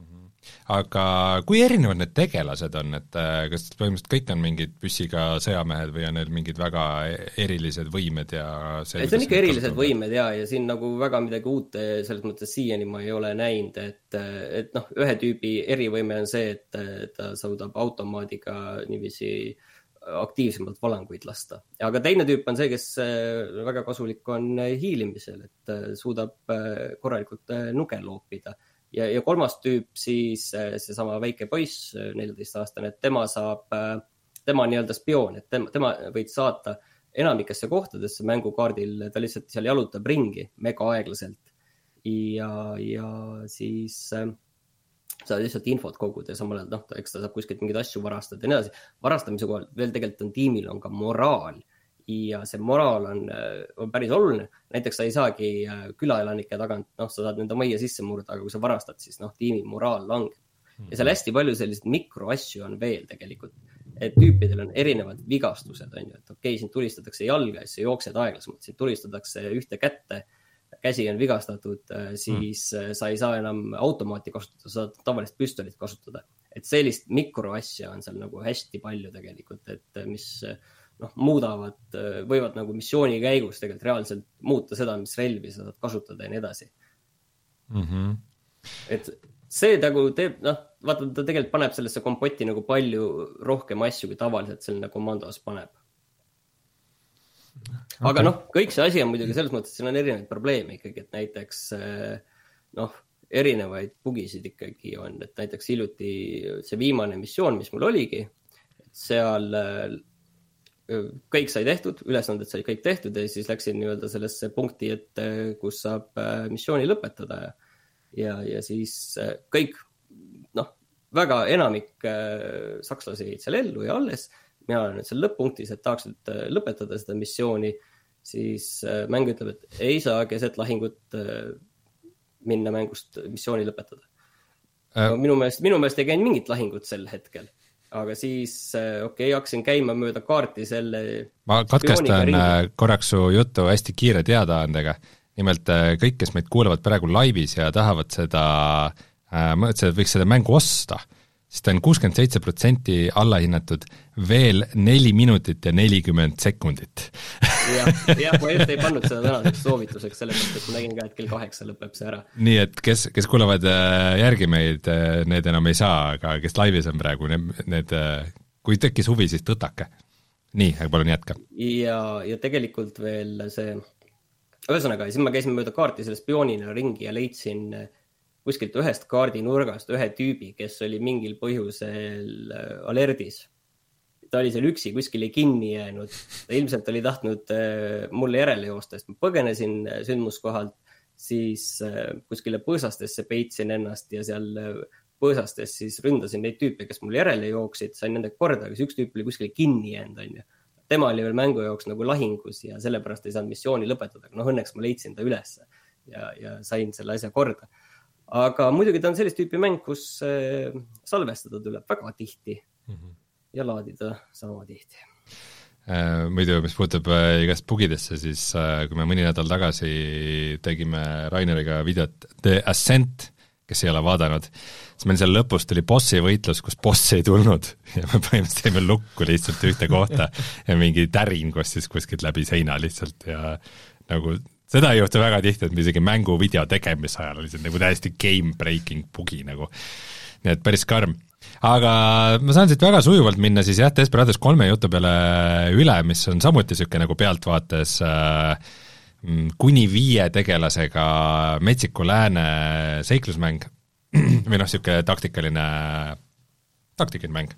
Aga kui erinevad need tegelased on, et kas põhimõtteliselt kõik on mingid püssiga sõjamehed või on neil mingid väga erilised võimed ja see, see on ikka erilised kasutavad? Võimed ja, ja siin nagu väga midagi uut selles mõttes siiani ma ei ole näinud, et, et noh, ühe tüübi erivõime on see, et ta saudab automaadiga niiviisi aktiivsemalt valanguid lasta. Aga teine tüüp on see, kes väga kasulik on hiilimisel, et suudab korralikult nuge loopida. Ja, ja kolmas tüüp siis see sama väike poiss, neljateist aastane, et tema saab, tema nii-öelda spioon, et tema, tema võid saata enamikesse kohtadesse mängukaardil, ta lihtsalt seal jalutab ringi mega aeglaselt ja, ja siis sa lihtsalt infot kogud ja samal ajal, noh, eks ta saab kuskilt mingeid asju varastada ja nii edasi. Varastamise kohal veel tegelikult on tiimil on ka moraal ja see moraal on, on päris oluline. Näiteks sa ei saagi külaelanike tagant, noh, sa saad nende majja sisse murda, aga kui sa varastad, siis noh, tiimi moraal langeb. Ja seal hästi palju sellised mikroasju on veel tegelikult, et tüüpidel on erinevad vigastused, on ju, et okei, siin tulistatakse jalga ja siis jooksed aeglasemalt, siin tulistatakse ühte kätte, käsi on vigastatud, siis mm. sa ei saa enam automaati kasutada, sa saad tavalist püstolit kasutada. Et sellist mikroasja on seal nagu hästi palju tegelikult, et mis noh, muudavad, võivad nagu missiooni käigus tegelikult reaalselt muuta seda, mis relvi sa saad kasutada ja nii edasi. Mm-hmm. Et see nagu teeb, noh, vaata, ta tegelikult paneb sellesse kompotti nagu palju rohkem asju, kui tavaliselt selline komandos paneb. Okay. Aga noh, kõik see asi on muidugi selles mõttes, et siin on erinevaid probleeme ikkagi, et näiteks noh, erinevaid bugisid ikkagi on, et näiteks hiljuti see viimane missioon, mis mul oligi, seal kõik sai tehtud, ülesanded sai kõik tehtud ja siis läksin nii-öelda sellesse punkti, et kus saab missiooni lõpetada ja Ja, ja siis kõik, noh, väga enamik sakslasi jäid seal ellu ja alles. Mina olen nüüd seal lõpp-punktis, et tahaks nüüd lõpetada seda missiooni, siis mäng ütleb, et ei saa keset lahingut minna mängust missiooni lõpetada. Äh. Minu meelest, minu meelest ei käinud mingit lahingut sel hetkel. Aga siis, okei, okay, hakkasin käima mööda kaarti selle... Ma katkestan korraks su juttu hästi kiire teadaandega. Nimelt kõik, kes meid kuulevad praegu laivis ja tahavad seda, mõtlesid, et võiks seda mängu osta, siis ta on kuuskümmend seitse protsenti allahinnatud veel neli minutit ja nelikümmend sekundit. jah, jah, ma just ei pannud seda tänaseks soovituseks, sellepärast, et ma nägin ka, et kell kaheksa lõpeb see ära. Nii, et kes, kes kuulevad järgi meid, need enam ei saa, aga kes laivis on praegu, need, need, kui tekkis huvi, siis tõtake. Nii, aga palun jätka. Ja, ja tegelikult veel see... Ühesõnaga, siis ma käisin mööda kaarti selle spioonina ringi ja leidsin kuskilt ühest kaardi nurgast ühe tüübi, kes oli mingil põhjusel alerdis. Ta oli seal üksi kuskile kinni jäänud. Ta ilmselt oli tahtnud mulle järele joosta, sest ma põgenesin sündmuskohalt, siis kuskile põõsastesse peitsin ennast ja seal põõsastes siis ründasin neid tüüpe, kes mul järele jooksid, sain nende korda, kes üks tüüp oli kuskile kinni jäänud, on ju. Tema oli veel mängu jooks nagu lahingus ja sellepärast ei saanud missiooni lõpetada, aga noh, õnneks ma leidsin ta üles ja, ja sain selle asja korda. Aga muidugi ta on sellist tüüpi mäng, kus äh, salvestada tuleb väga tihti mm-hmm. ja laadida sama tihti. Äh, muidu, mis puutub äh, igast bugidesse, siis äh, kui me mõni nädal tagasi tegime Raineriga videot The Ascent, kes ei ole vaadanud, siis meil seal lõpus tuli bossi võitlus, kus boss ei tulnud ja me põhimõtteliselt jäime lukku lihtsalt ühte kohta ja mingi tärin kostis kuskilt läbi seina lihtsalt ja nagu seda ei juhtu väga tihti, et isegi mängu video tegemise ajal oli see nagu täiesti game breaking bugi nagu, nii et päris karm. Aga ma saan siit väga sujuvalt minna siis jah, Desperados kolme jutu peale üle, mis on samuti siuke nagu pealtvaates äh, kuni viie tegelasega metsiku lääne seiklusmäng või noh, siuke taktikaline taktikaline mäng.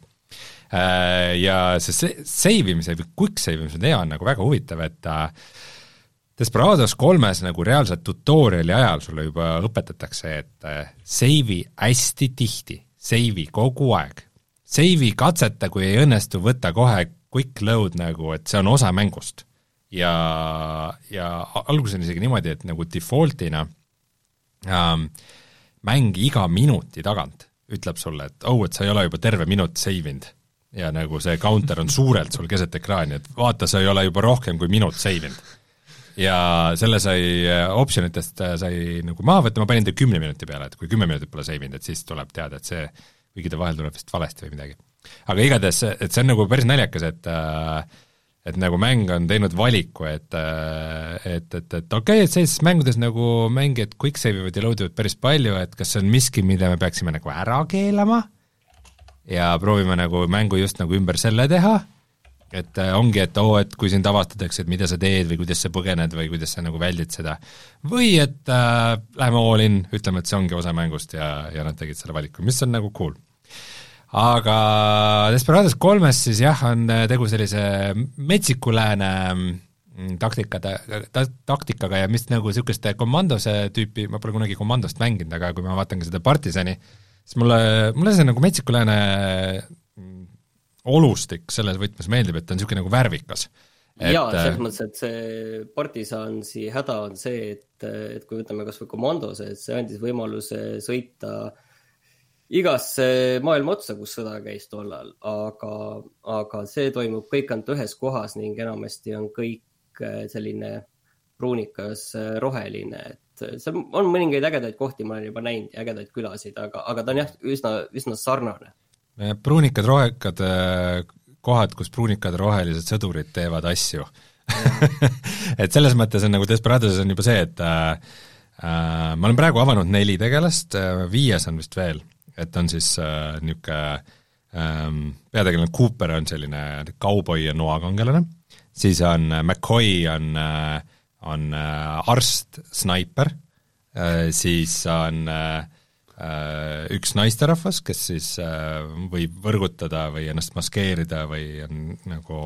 Ja see seivimise või quick seivimise idea on nagu väga huvitav, et Desperados kolmes nagu reaalselt tutoriali ajal sulle juba õpetatakse, et seivi hästi tihti, seivi kogu aeg. Seivi katseta, kui ei õnnestu võtta kohe quick load nagu, et see on osa mängust. Ja, ja alguses on isegi niimoodi, et nagu defaultina ähm, mäng iga minuti tagant ütleb sulle, et oh, et sa ei ole juba terve minut seivinud ja nagu see counter on suurelt sul keset ekraani, et vaata, sa ei ole juba rohkem kui minut seivinud. Ja selle sai optionitest sai nagu maha võtta, ma panin ta kümne minuti peale, et kui kümme minutit pole seivinud, et siis tuleb teada, et see kuigi vahel tuleb vist valesti või midagi. Aga igatahes, et see on nagu päris naljakas, et et nagu mäng on teinud valiku, et et, et, et okei, okay, et sellises mängudes nagu mängijad quick save'ivad ja loadivad päris palju, et kas see on miski, mida me peaksime nagu ära keelama ja proovime nagu mängu just nagu ümber selle teha, et ongi, et oo, et kui sind avastatakse, et mida sa teed või kuidas sa põgened või kuidas sa nagu väldid seda, või et äh, läheme all in, ütleme, et see ongi osa mängust ja, ja nad tegid selle valiku, mis on nagu cool. Aga Desperados kolmes siis jah, on tegu sellise metsiku lääne taktikada, ta, taktikaga ja mis nagu niisugust komandose tüüpi, ma pole kunagi komandost mänginud, aga kui ma vaatan ka seda Partisani, siis mulle, mulle see nagu metsiku lääne olustik selles võtmes meeldib, et ta on niisugune nagu värvikas. Et, jaa, selles mõttes, et see Partisansi häda on see, et, et kui võtame kas või komandose, et see andis võimaluse sõita igasse maailma otsa, kus sõda käis tollal, aga, aga see toimub kõik ainult ühes kohas ning enamasti on kõik selline pruunikas roheline, et seal on mõningaid ägedaid kohti, ma olen juba näinud ja ägedaid külasid, aga, aga ta on jah, üsna, üsna sarnane. Pruunikad, rohekad kohad, kus pruunikad rohelised sõdurid teevad asju. et selles mõttes on nagu Desperados on juba see, et äh, äh, ma olen praegu avanud neli tegelast, viies on vist veel, et on siis äh, niisugune ähm, peategelane Cooper on selline kauboi ja noakangelane, siis on McCoy on, on arst, snaiper, siis on üks naisterahvas, kes siis võib võrgutada või ennast maskeerida või on nagu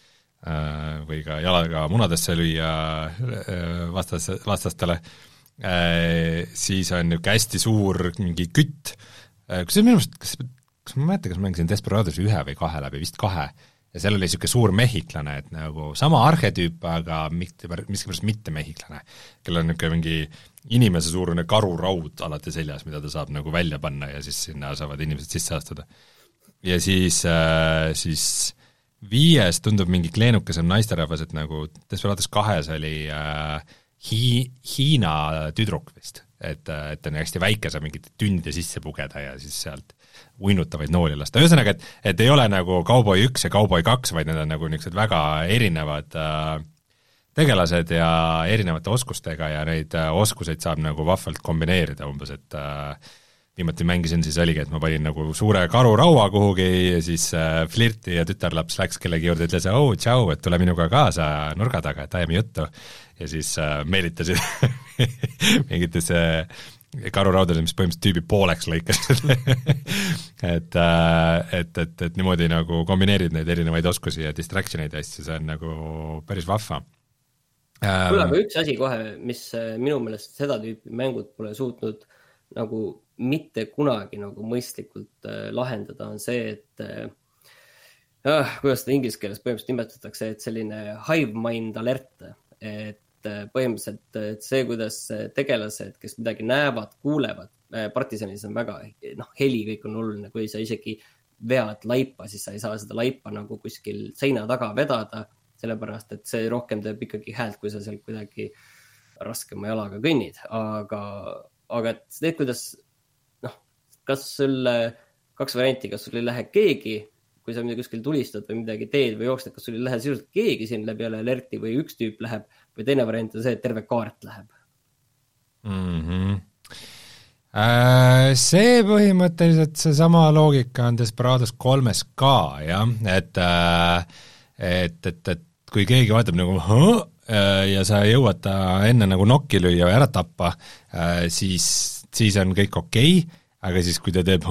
või ka jalaga munadesse lüüa vastas, vastastele, siis on niisugune hästi suur mingi kütt, kus see minu arust, kas, kas ma mäletan, kas ma mängisin Desperados ühe või kahe läbi, vist kahe, ja seal oli niisugune suur mehhiklane, et nagu sama arhetüüp, aga miskipärast mitte mehhiklane, kellel on niisugune mingi inimese suurune karuraud alati seljas, mida ta saab nagu välja panna ja siis sinna saavad inimesed sisse astuda. Ja siis, siis viies tundub mingi kleenukesem naisterahvas, et nagu Desperados kahes oli äh, Hi- Hiina tüdruk vist, et, et on hästi väike, saab mingite tünnide sisse pugeda ja siis sealt uinutavaid nooli lasta. Ühesõnaga, et, et ei ole nagu Cowboy üks ja Cowboy kaks, vaid need on nagu niisugused väga erinevad äh, tegelased ja erinevate oskustega ja neid äh, oskuseid saab nagu vahvalt kombineerida umbes, et äh, viimati mängisin, siis oligi, et ma panin nagu suure karuraua kuhugi ja siis äh, flirti ja tütarlaps läks kellegi juurde, ütles, oh, tšau, et tule minuga kaasa nurga taga, et ajame juttu. Ja siis äh, meelitasid mingitesse karuraudadesse, mis põhimõtteliselt tüübi pooleks lõikas. et, äh, et, et, et niimoodi nagu kombineerid neid erinevaid oskusi ja distractioneid ja asju, see on nagu päris vahva. Kuule, aga üks asi kohe, mis minu meelest seda tüüpi mängud pole suutnud nagu mitte kunagi nagu mõistlikult äh, lahendada, on see, et äh, kuidas seda inglise keeles põhimõtteliselt nimetatakse, et selline hive mind alert, et äh, põhimõtteliselt et see, kuidas tegelased, kes midagi näevad, kuulevad, äh, partisanis on väga, noh, heli kõik on oluline, kui sa isegi vead laipa, siis sa ei saa seda laipa nagu kuskil seina taga vedada, sellepärast, et see rohkem teeb ikkagi häält, kui sa seal kuidagi raskema jalaga kõnnid, aga, aga et see, kuidas noh, kas sul kaks varianti, kas sul ei lähe keegi, kui sa midagi kuskil tulistad või midagi teed või jooksed, kas sul ei lähe sisuliselt keegi siin läbi jälle alerti või üks tüüp läheb või teine variant on see, et terve kaart läheb. Mm-hmm. Äh, see põhimõtteliselt see sama loogika on Desperados kolmes ka, jah, et, et, et, et kui keegi vaatab nagu huh? Ja sa jõuad ta enne nagu nokki lüüa või ära tappa, siis, siis on kõik okei, aga siis kui ta teeb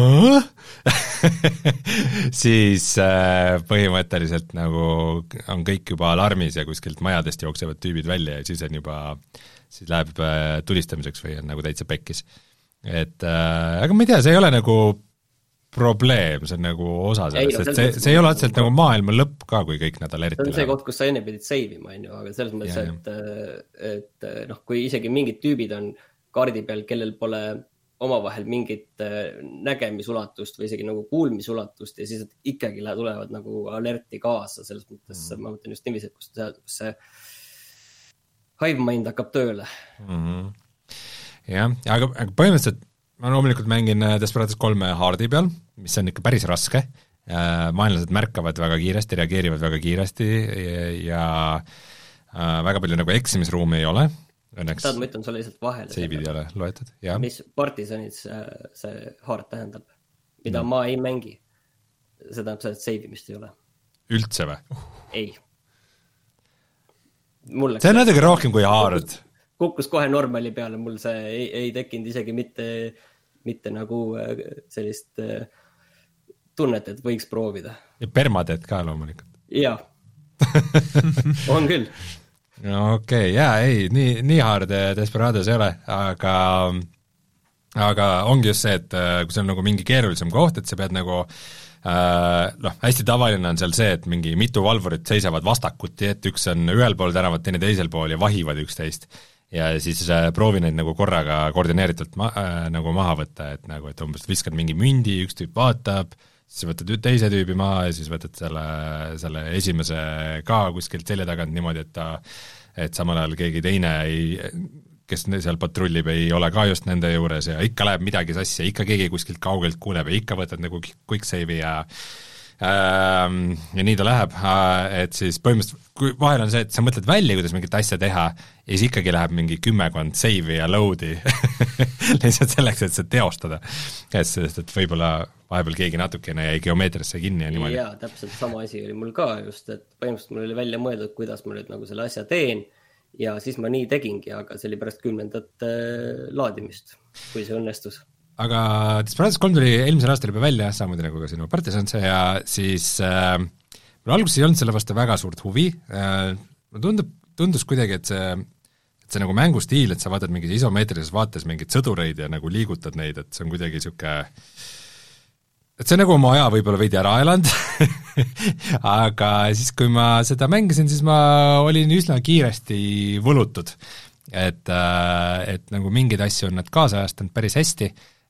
siis põhimõtteliselt nagu on kõik juba alarmis ja kuskilt majadest jooksevad tüübid välja ja siis on juba, siis läheb tulistamiseks või on nagu täitsa pekkis. Et aga ma ei tea, see ei ole nagu probleem, see on nagu osa sellest, et see, see ei ole otseselt nagu maailma lõpp ka, kui kõik nad alerti lähevad. See on see koht, kus sa enne pidid seivima, on ju, aga selles mõttes, et, et noh, kui isegi mingid tüübid on kaardi peal, kellel pole omavahel mingit nägemisulatust või isegi nagu kuulmisulatust ja siis ikkagi tulevad nagu alerti kaasa, selles mõttes mm-hmm. ma mõtlen just niiviisi, et kus, kus see hive mind hakkab tööle. Mm-hmm. Jah, aga, aga põhimõtteliselt ma loomulikult mängin Desperados kolme haardi peal, mis on ikka päris raske, maailmased märkavad väga kiiresti, reageerivad väga kiiresti ja, ja väga palju nagu eksimisruumi ei ole. Õnneks saad, ma ütlen sulle lihtsalt vahele. Seibid ei ole loetud, jah. Mis partisanid see, see haard tähendab, mida no. ma ei mängi. See tähendab seda, et seibimist ei ole. Üldse või? Ei. See on natuke rohkem kui haard. Kukkus kohe normali peale, mul see ei, ei tekkinud isegi mitte, mitte nagu sellist tunnet, et võiks proovida. Ja permadet ka loomulikult. Jaa, on küll. No okei, okay, jaa, ei, nii, nii hard Desperados ei ole, aga, aga ongi just see, et kui see on nagu mingi keerulisem koht, et sa pead nagu äh, noh, hästi tavaline on seal see, et mingi mitu valvurit seisavad vastakuti, et üks on ühel pool tänavat, teine teisel pool ja vahivad üksteist. Ja siis äh, proovi neid nagu korraga koordineeritult ma, äh, nagu maha võtta, et nagu, et umbes viskad mingi mündi, üks tüüp vaatab, siis võtad teise tüübi maha ja siis võtad selle, selle esimese ka kuskilt selja tagant niimoodi, et ta, et samal ajal keegi teine ei, kes seal patrullib, ei ole ka just nende juures ja ikka läheb midagi sassi, ikka keegi kuskilt kaugelt kuuleb ja ikka võtad nagu quick save'i ja ähm, ja nii ta läheb, et siis põhimõtteliselt kui vahel on see, et sa mõtled välja, kuidas mingit asja teha ja siis ikkagi läheb mingi kümmekond save'i ja load'i lihtsalt selleks, et see teostada. Sest et võib-olla vahepeal keegi natukene jäi geomeetrisse kinni ja niimoodi. Jaa, täpselt sama asi oli mul ka just, et põhimõtteliselt mul oli välja mõeldud, kuidas ma nüüd nagu selle asja teen ja siis ma nii tegingi, aga see oli pärast kümnendat äh, laadimist, kui see õnnestus. Aga Desperados kolm tuli eelmisel aastal juba välja, samamoodi nagu ka sinu Partisanse ja siis äh, mul alguses ei olnud selle vastu väga suurt huvi äh,, tundub, tundus kuidagi, et see, et see nagu mängustiil, et sa vaatad mingis isomeetrilises vaates mingid sõdureid ja nagu liigutad neid, et see on kuidagi siuke et see nagu oma aja võib-olla veidi ära elanud aga siis, kui ma seda mängisin, siis ma olin üsna kiiresti võlutud, et, et nagu mingeid asju on nad kaasajastanud päris hästi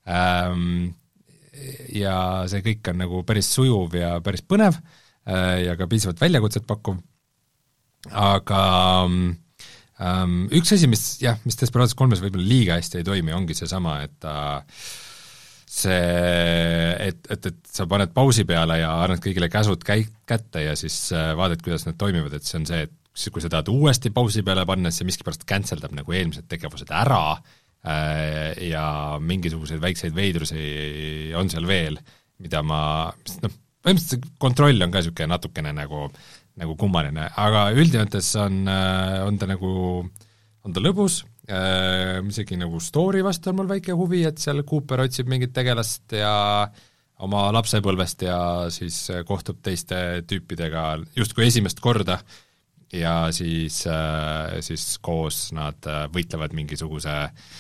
ja see kõik on nagu päris sujuv ja päris põnev ja ka piisavalt väljakutset pakkuv, aga um, üks asi, mis jah, mis Desperados kolmes võib-olla liiga hästi ei toimi, ongi seesama, et ta see, et, et, et sa paned pausi peale ja annad kõigile käsud käi-, kätte ja siis vaatad, kuidas need toimivad, et see on see, et kui sa tahad uuesti pausi peale panna, siis see miskipärast canceldab nagu eelmised tegevused ära ja mingisuguseid väikseid veidrusi on seal veel, mida ma, noh, põhimõtteliselt see kontroll on ka niisugune natukene nagu, nagu kummaline, aga üldjoontes on, on ta nagu, on ta lõbus, Äh, isegi nagu story vastu on mul väike huvi, et seal Cooper otsib mingit tegelast ja oma lapsepõlvest ja siis kohtub teiste tüüpidega justkui esimest korda ja siis, äh, siis koos nad võitlevad mingisuguse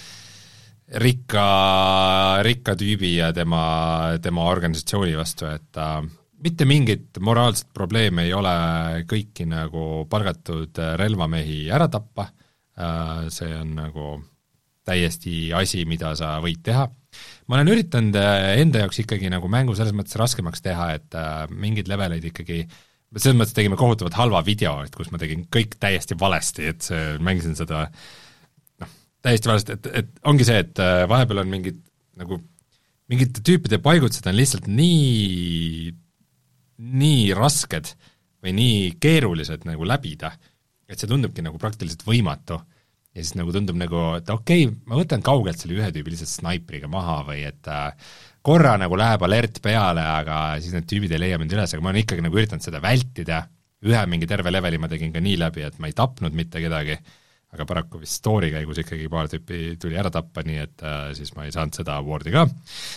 rikka, rikka tüübi ja tema, tema organisatsiooni vastu, et äh, mitte mingit moraalset probleemi ei ole kõiki nagu palgatud relvamehi ära tappa, see on nagu täiesti asi, mida sa võid teha. Ma olen üritanud enda jaoks ikkagi nagu mängu selles mõttes raskemaks teha, et mingid leveleid ikkagi, selles mõttes tegime kohutavalt halva video, et kus ma tegin kõik täiesti valesti, et see, mängisin seda noh, täiesti valesti, et, et ongi see, et vahepeal on mingid nagu, mingite tüüpide paigutused on lihtsalt nii nii rasked või nii keerulised nagu läbida, et see tundubki nagu praktiliselt võimatu ja siis nagu tundub nagu, et okei okay,, ma võtan kaugelt selle ühe tüübi lihtsalt snaipriga maha või et korra nagu läheb alert peale, aga siis need tüübid ei leia mind üles, aga ma olen ikkagi nagu üritanud seda vältida, ühe mingi terve leveli ma tegin ka nii läbi, et ma ei tapnud mitte kedagi, aga paraku vist story käigus ikkagi paar tüüpi tuli ära tappa, nii et äh, siis ma ei saanud seda awardi ka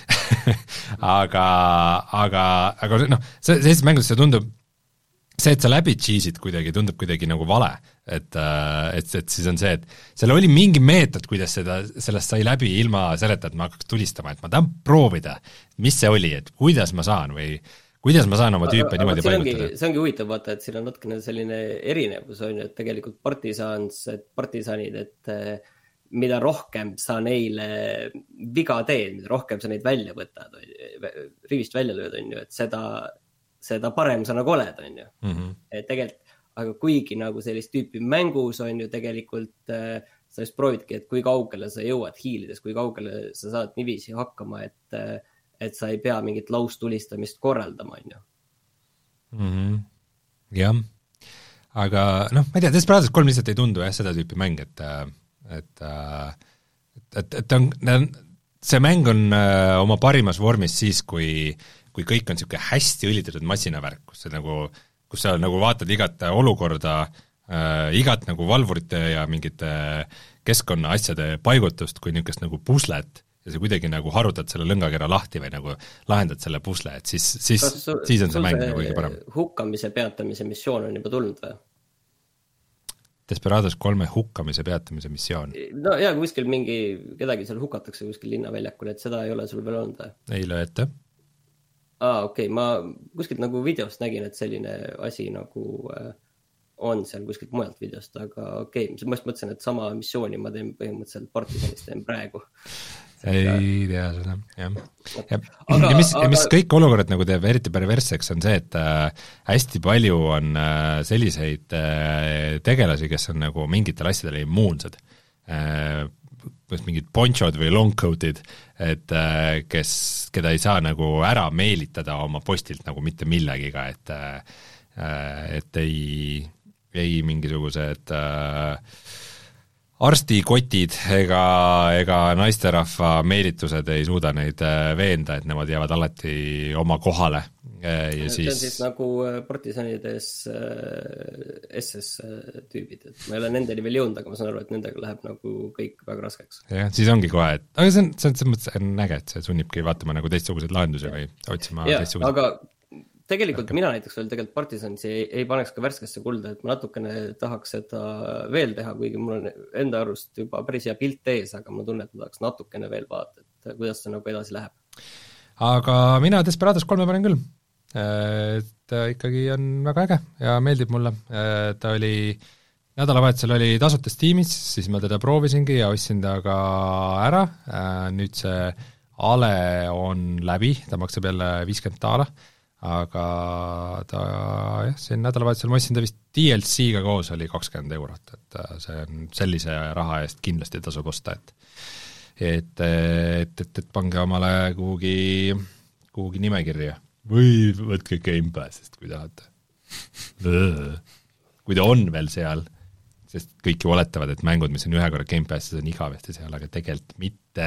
aga, aga, aga noh, see, sellistes mängudes see tundub see, et sa läbi cheese'id kuidagi, tundub kuidagi nagu vale, et, et, et siis on see, et seal oli mingi meetod, kuidas seda, sellest sai läbi ilma selleta, et ma hakkaks tulistama, et ma tahan proovida, mis see oli, et kuidas ma saan või kuidas ma saan oma tüüpe niimoodi paigutada. See ongi huvitav vaata, et siin on natukene selline erinevus, on ju, et tegelikult partisans, et partisanid, et mida rohkem sa neile viga teed, mida rohkem sa neid välja võtad, rivist välja lööd, on ju, et seda seda parem sa nagu oled, on ju. Mm-hmm. Et tegelikult, aga kuigi nagu sellist tüüpi mängus on ju tegelikult äh, sa just proovidki, et kui kaugele sa jõuad hiilides, kui kaugele sa saad niiviisi hakkama, et, äh, et sa ei pea mingit laustulistamist korraldama, on ju. Mm-hmm. Jah, aga noh, ma ei tea, Desperados kolm lihtsalt ei tundu jah, seda tüüpi mäng, et et, et, et, et on, see mäng on äh, oma parimas vormis siis, kui kui kõik on niisugune hästi õlitatud masinavärk, kus sa nagu, kus sa nagu vaatad igat olukorda äh,, igat nagu valvurite ja mingite keskkonna asjade paigutust kui niisugust nagu puslet ja sa kuidagi nagu harutad selle lõngakera lahti või nagu lahendad selle pusle, et siis, siis, su, siis on see mäng nagu kõige parem. Hukkamise peatamise missioon on juba tulnud või? Desperados kolme hukkamise peatamise missioon. No jaa, kuskil mingi, kedagi seal hukatakse kuskil linnaväljakul, et seda ei ole sul veel olnud või? Ei löö ette. Aa, okei, okay. Ma kuskilt nagu videost nägin, et selline asi nagu äh, on seal kuskilt mujalt videost, aga okei okay., ma just mõtlesin, et sama missiooni ma teen põhimõtteliselt partisanist teen praegu. ei tea seda, jah. ja, aga, ja mis, aga... mis kõik olukorrad nagu teeb eriti perversseks, on see, et äh, hästi palju on äh, selliseid äh, tegelasi, kes on nagu mingitel asjadele immuunsed äh,. mingid ponchod või longcoat'id, et äh, kes, keda ei saa nagu ära meelitada oma postilt nagu mitte millegiga, et äh, et ei, ei mingisugused äh, arstikotid ega, ega naisterahva meelitused ei suuda neid veenda, et nemad jäävad alati oma kohale. Ja see siis... on siis nagu partisanides S S-tüübid, et ma ei ole nendeni veel jõudnud, aga ma saan aru, et nendega läheb nagu kõik väga raskeks. jah, siis ongi kohe, et aga see on, see on, see mõttes on äge, et see sunnibki vaatama nagu teistsuguseid lahendusi või otsima ja, teistsuguseid. aga tegelikult okay. mina näiteks veel tegelikult partisansi ei, ei paneks ka värskesse kulda, et ma natukene tahaks seda veel teha, kuigi mul on enda arust juba päris hea pilt ees, aga ma tunnen, et ma tahaks natukene veel vaata, et kuidas see nagu edasi läheb. Aga mina Desperados kolme panen küll. Et ikkagi on väga äge ja meeldib mulle. Ta oli, nädalavahetusel oli tasuta Steamis, siis ma teda proovisingi ja ostsin ta ka ära. Nüüd see ale on läbi, ta maksab jälle viiskümmend taala, aga ta jah, siin nädalavahetusel ma ostsin ta vist D L C-ga koos oli kakskümmend eurot, et see on sellise raha eest kindlasti tasub osta, et et, et, et, et pange omale kuhugi, kuhugi nimekirja või võtke Game Passist, kui tahate. Kui ta on veel seal, sest kõik ju oletavad, et mängud, mis on ühe korra Game Passis, on igavesti seal, aga tegelikult mitte.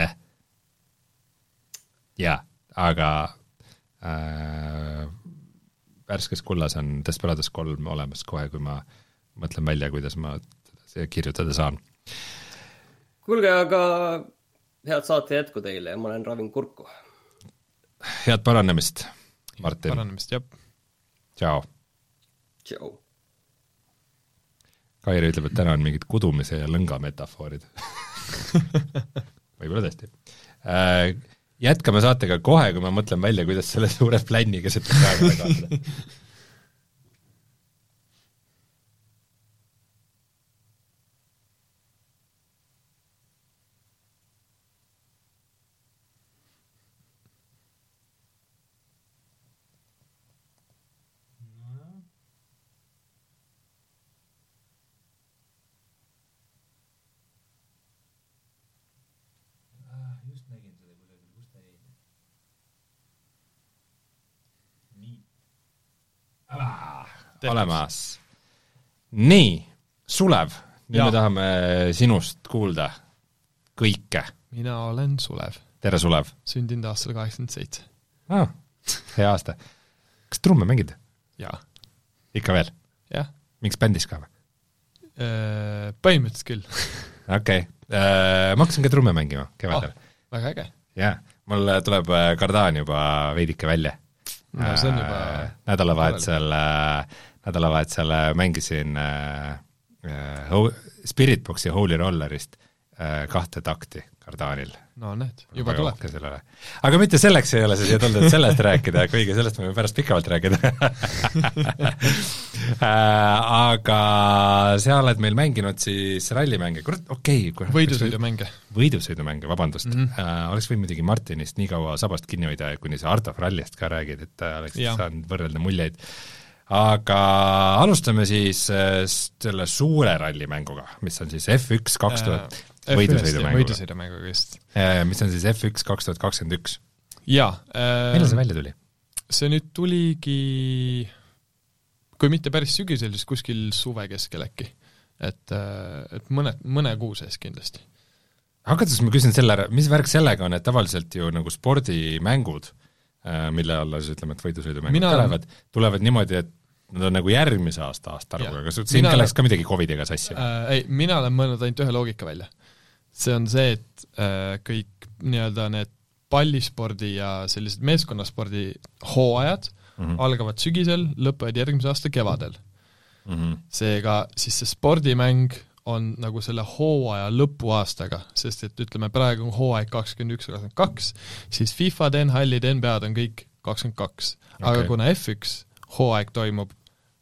Jaa, aga äh, värskes kullas on Desperados kolm olemas kohe, kui ma mõtlen välja, kuidas ma see kirjutada saan. Kuulge, aga head saate jätku teile ja ma olen ravin kurku. Head paranemist, Martin. Paranemist, jah. Tšau. Tšau. Kairi ütleb, et täna on mingid kudumise ja lõnga metafoorid. Võib-olla tõesti. Äh, jätkame saatega kohe, kui ma mõtlen välja, kuidas selle suure plänniga seda praegu tagada. Olemas. Nii, Sulev, nüüd ja. Me tahame sinust kuulda kõike. Mina olen Sulev. Tere, Sulev. Sündinud aastal kaheksakümmend seitse. Ah, hea aasta. Kas trumme mängid? Jaa. Ikka veel? Jah. Miks bändis ka või? Põhimõtteliselt küll. Okei, okay. Ma hakkasin ka trumme mängima kevadel. Oh, väga äge. Jah, mul tuleb Kardaan juba veidike välja. No, see on juba... Nädalavahetusel, nädalavahetusel mängisin äh, Spiritboxi Holy Rollerist äh, kahte takti Kardaanil. No näed, juba tuleb. Aga mitte selleks ei ole see siia tulnud, et sellest rääkida, kuigi sellest võime pärast pikavalt rääkida. Aga sa oled meil mänginud siis rallimänge, kurat, okei okay,. Võidusõidumänge. Võidusõidumänge, vabandust. Mm -hmm. äh, oleks võinud muidugi Martinist nii kaua sabast kinni hoida, kuni sa Art of Rallyst ka räägid, et oleks saanud võrrelda muljeid. Aga alustame siis selle suure rallimänguga, mis on siis F üks kaks tuhat võidusõidumänguga. Võidusõidumänguga just. Mis on siis F üks kaks tuhat kakskümmend üks. Jaa. Millal see välja tuli? See nüüd tuligi, kui mitte päris sügisel, siis kuskil suve keskel äkki. Et, et mõne, mõne kuu sees kindlasti. Hakates ma küsin selle ära, mis värk sellega on, et tavaliselt ju nagu spordimängud, mille alla siis ütleme, et võidusõidumängud Mina... tulevad, tulevad niimoodi, et nad on nagu järgmise aasta aasta arvuga, aga siin mina läks ka midagi covidiga sassi? Äh, ei, mina olen mõelnud ainult ühe loogika välja. See on see, et äh, kõik nii-öelda need pallispordi ja sellised meeskonnaspordi hooajad mm -hmm. algavad sügisel, lõpevad järgmise aasta kevadel. Mm -hmm. Seega siis see spordimäng on nagu selle hooaja lõpuaastaga, sest et ütleme praegu on hooaeg kakskümmend üks kakskümmend kaks, siis FIFA-d, N H L-id, N B A-d on kõik kakskümmend kaks. Aga okay. kuna F üks hooaeg toimub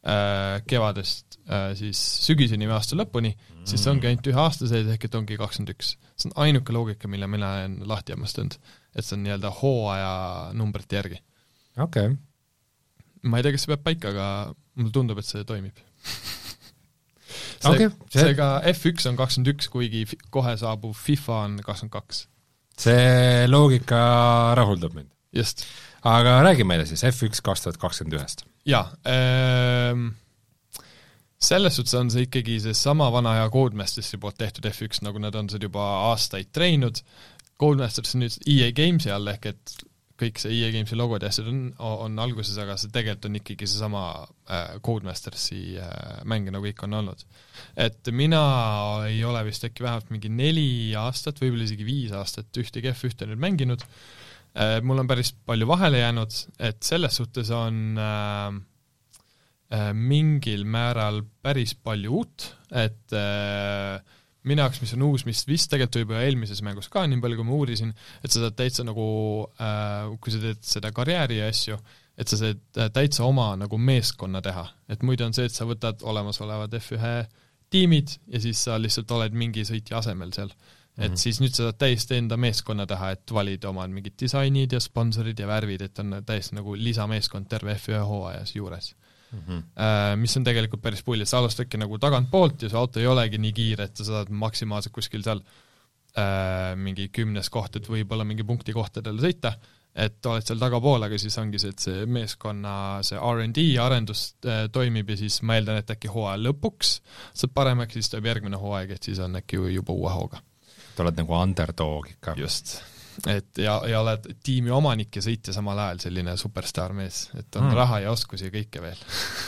äh, kevadest äh, siis sügiseni või aasta lõpuni, mm. siis see ongi ainult ühe aasta sees, ehk et ongi kakskümmend üks. See on ainuke loogika, mille mina olen lahti jämmastanud, et see on nii-öelda hooaja numbrite järgi. Okei okay. Ma ei tea, kas see peab paika, aga mulle tundub, et see toimib. see, okay, see... seega F üks on kakskümmend üks, kuigi kohe saabuv FIFA on kakskümmend kaks. See loogika rahuldab mind. Just. Aga räägi meile siis F üks kaks tuhat kakskümmend üks. Jaa, ähm, selles suhtes on see ikkagi see sama vana hea Codemastersi poolt tehtud F üks, nagu nad on seda juba aastaid treeninud. Codemasters on nüüd E A Gamesi all, ehk et kõik see E A Gamesi logod ja asjad on, on alguses, aga see tegelikult on ikkagi see sama äh, Codemastersi äh, mäng, nagu ikka on olnud. Et mina ei ole vist äkki vähemalt mingi neli aastat, võib-olla isegi viis aastat ühtegi F ühte nüüd mänginud. Äh, mul on päris palju vahele jäänud, et selles suhtes on äh, äh, mingil määral päris palju uut, et äh, minu jaoks, mis on uus, mis vist tegelikult juba eelmises mängus ka, nii palju kui ma uurisin, et sa saad täitsa nagu, äh, kui sa teed seda karjääri ja asju, et sa saad täitsa oma nagu meeskonna teha. Et muidu on see, et sa võtad olemasolevad F üks tiimid ja siis sa lihtsalt oled mingi sõitja asemel seal. Et mm-hmm. siis nüüd sa saad täiesti enda meeskonna teha, et valida oma mingid disainid ja sponsorid ja värvid, et on täiesti nagu lisameeskond terve F üks hooajas juures. Mm-hmm. Uh, mis on tegelikult päris pull, et sa alustadki nagu tagant poolt ja su auto ei olegi nii kiire, et sa saad maksimaalselt kuskil seal uh, mingi kümnes koht, et võib-olla mingi punkti kohtadele sõita, et oled seal tagapool, aga siis ongi see, et see meeskonna see R and D arendus uh, toimib ja siis ma eeldan, et äkki hooaja lõpuks saad paremaks, siis tuleb järgmine hooaeg, et siis on äkki juba uue hooga. Ta oled nagu underdog ikka. Just. Et ja, ja oled tiimi omanik ja sõitja samal ajal selline superstar mees, et on mm. raha ja oskusi ja kõike veel.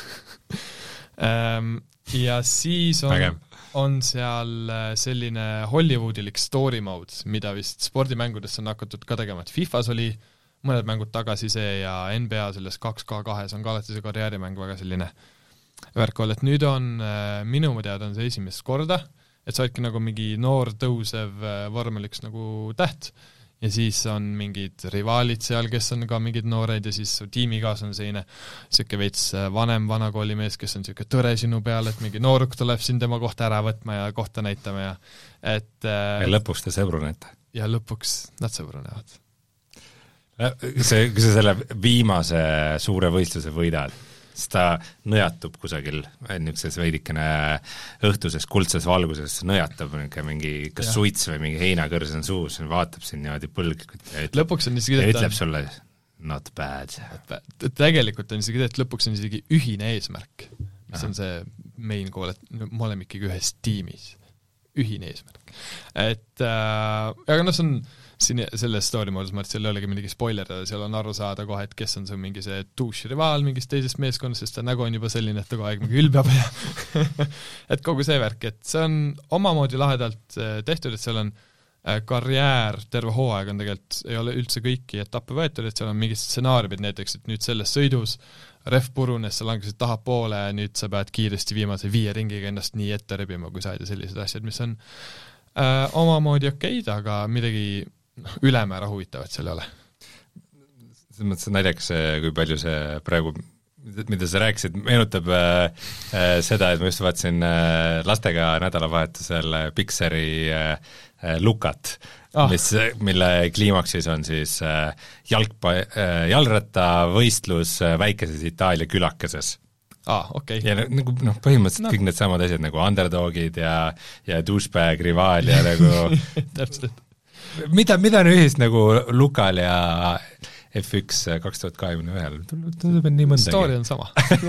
um, ja siis on, on seal selline Hollywoodilik story mode, mida vist spordimängudesse on hakatud ka tegema, et FIFAs oli mõned mängud tagasi see ja N B A selles kaks K kahes on ka alati see karjäärimäng väga selline värk olla, et nüüd on minu teada on see esimest korda, et sa oledki nagu mingi noor tõusev vormel üks nagu täht, ja siis on mingid rivaalid seal, kes on ka mingid noored ja siis tiimigaas on selline siuke veits vanem vanakoolimees, kes on siuke tõre sinu peal, et mingi nooruk tuleb siin tema kohta ära võtma ja kohta näitama ja et ja lõpuks te sõbrunete. Ja lõpuks nad sõbrunevad. See, kui sa selle viimase suure võistluse võidad, siis ta nõjatub kusagil niisuguses veidikene õhtuses kuldses valguses, nõjatab mingi kas ja. Suits või mingi heinakõrs on suus, vaatab siin niimoodi põlg ja ütleb, lõpuks on isegi, ütleb sulle not bad. Tegelikult on isegi, et lõpuks on isegi ühine eesmärk, mis Aha. on see main goal, et me oleme ikkagi ühes tiimis. Ühine eesmärk. Et äh, aga no see on siin selles story moodus, ma arvan, et seal ei olegi millegi spoiler, seal on aru saada kohe, et kes on see mingi see douche rivaal mingist teisest meeskonnast, sest ta nägu on juba selline, et ta kogu aeg mingi ülbab ja et kogu see värk, et see on omamoodi lahedalt tehtud, et seal on karjäär, terve hooaeg on tegelikult, ei ole üldse kõiki etappe võetud, et seal on mingid stsenaariumid näiteks, et nüüd selles sõidus ref purunes, sa langesid taha poole ja nüüd sa pead kiiresti viimase viie ringiga ennast nii ette rebima, kui said ja sellised asjad, mis on äh, omamoodi okeid, aga midagi ülemäära huvitavat seal ei ole. Selles mõttes naljakas, kui palju see praegu, mida sa rääkisid, meenutab äh, seda, et ma just vaatasin äh, lastega nädalavahetusel Pixari äh, Lukat, ah. mis, mille kliimaksis on siis äh, jalgpa- äh,, jalgrattavõistlus äh, väikeses Itaalia külakeses. Ah, okei. Okay. Ja nagu noh, põhimõtteliselt no. kõik need samad asjad nagu underdogid ja, ja douchebag rivaal ja nagu täpselt. Mida, mida on ühist nagu Lukal ja F üks kaks tuhat kahekümne ühel? Tundub, et nii mõndagi. Story on sama.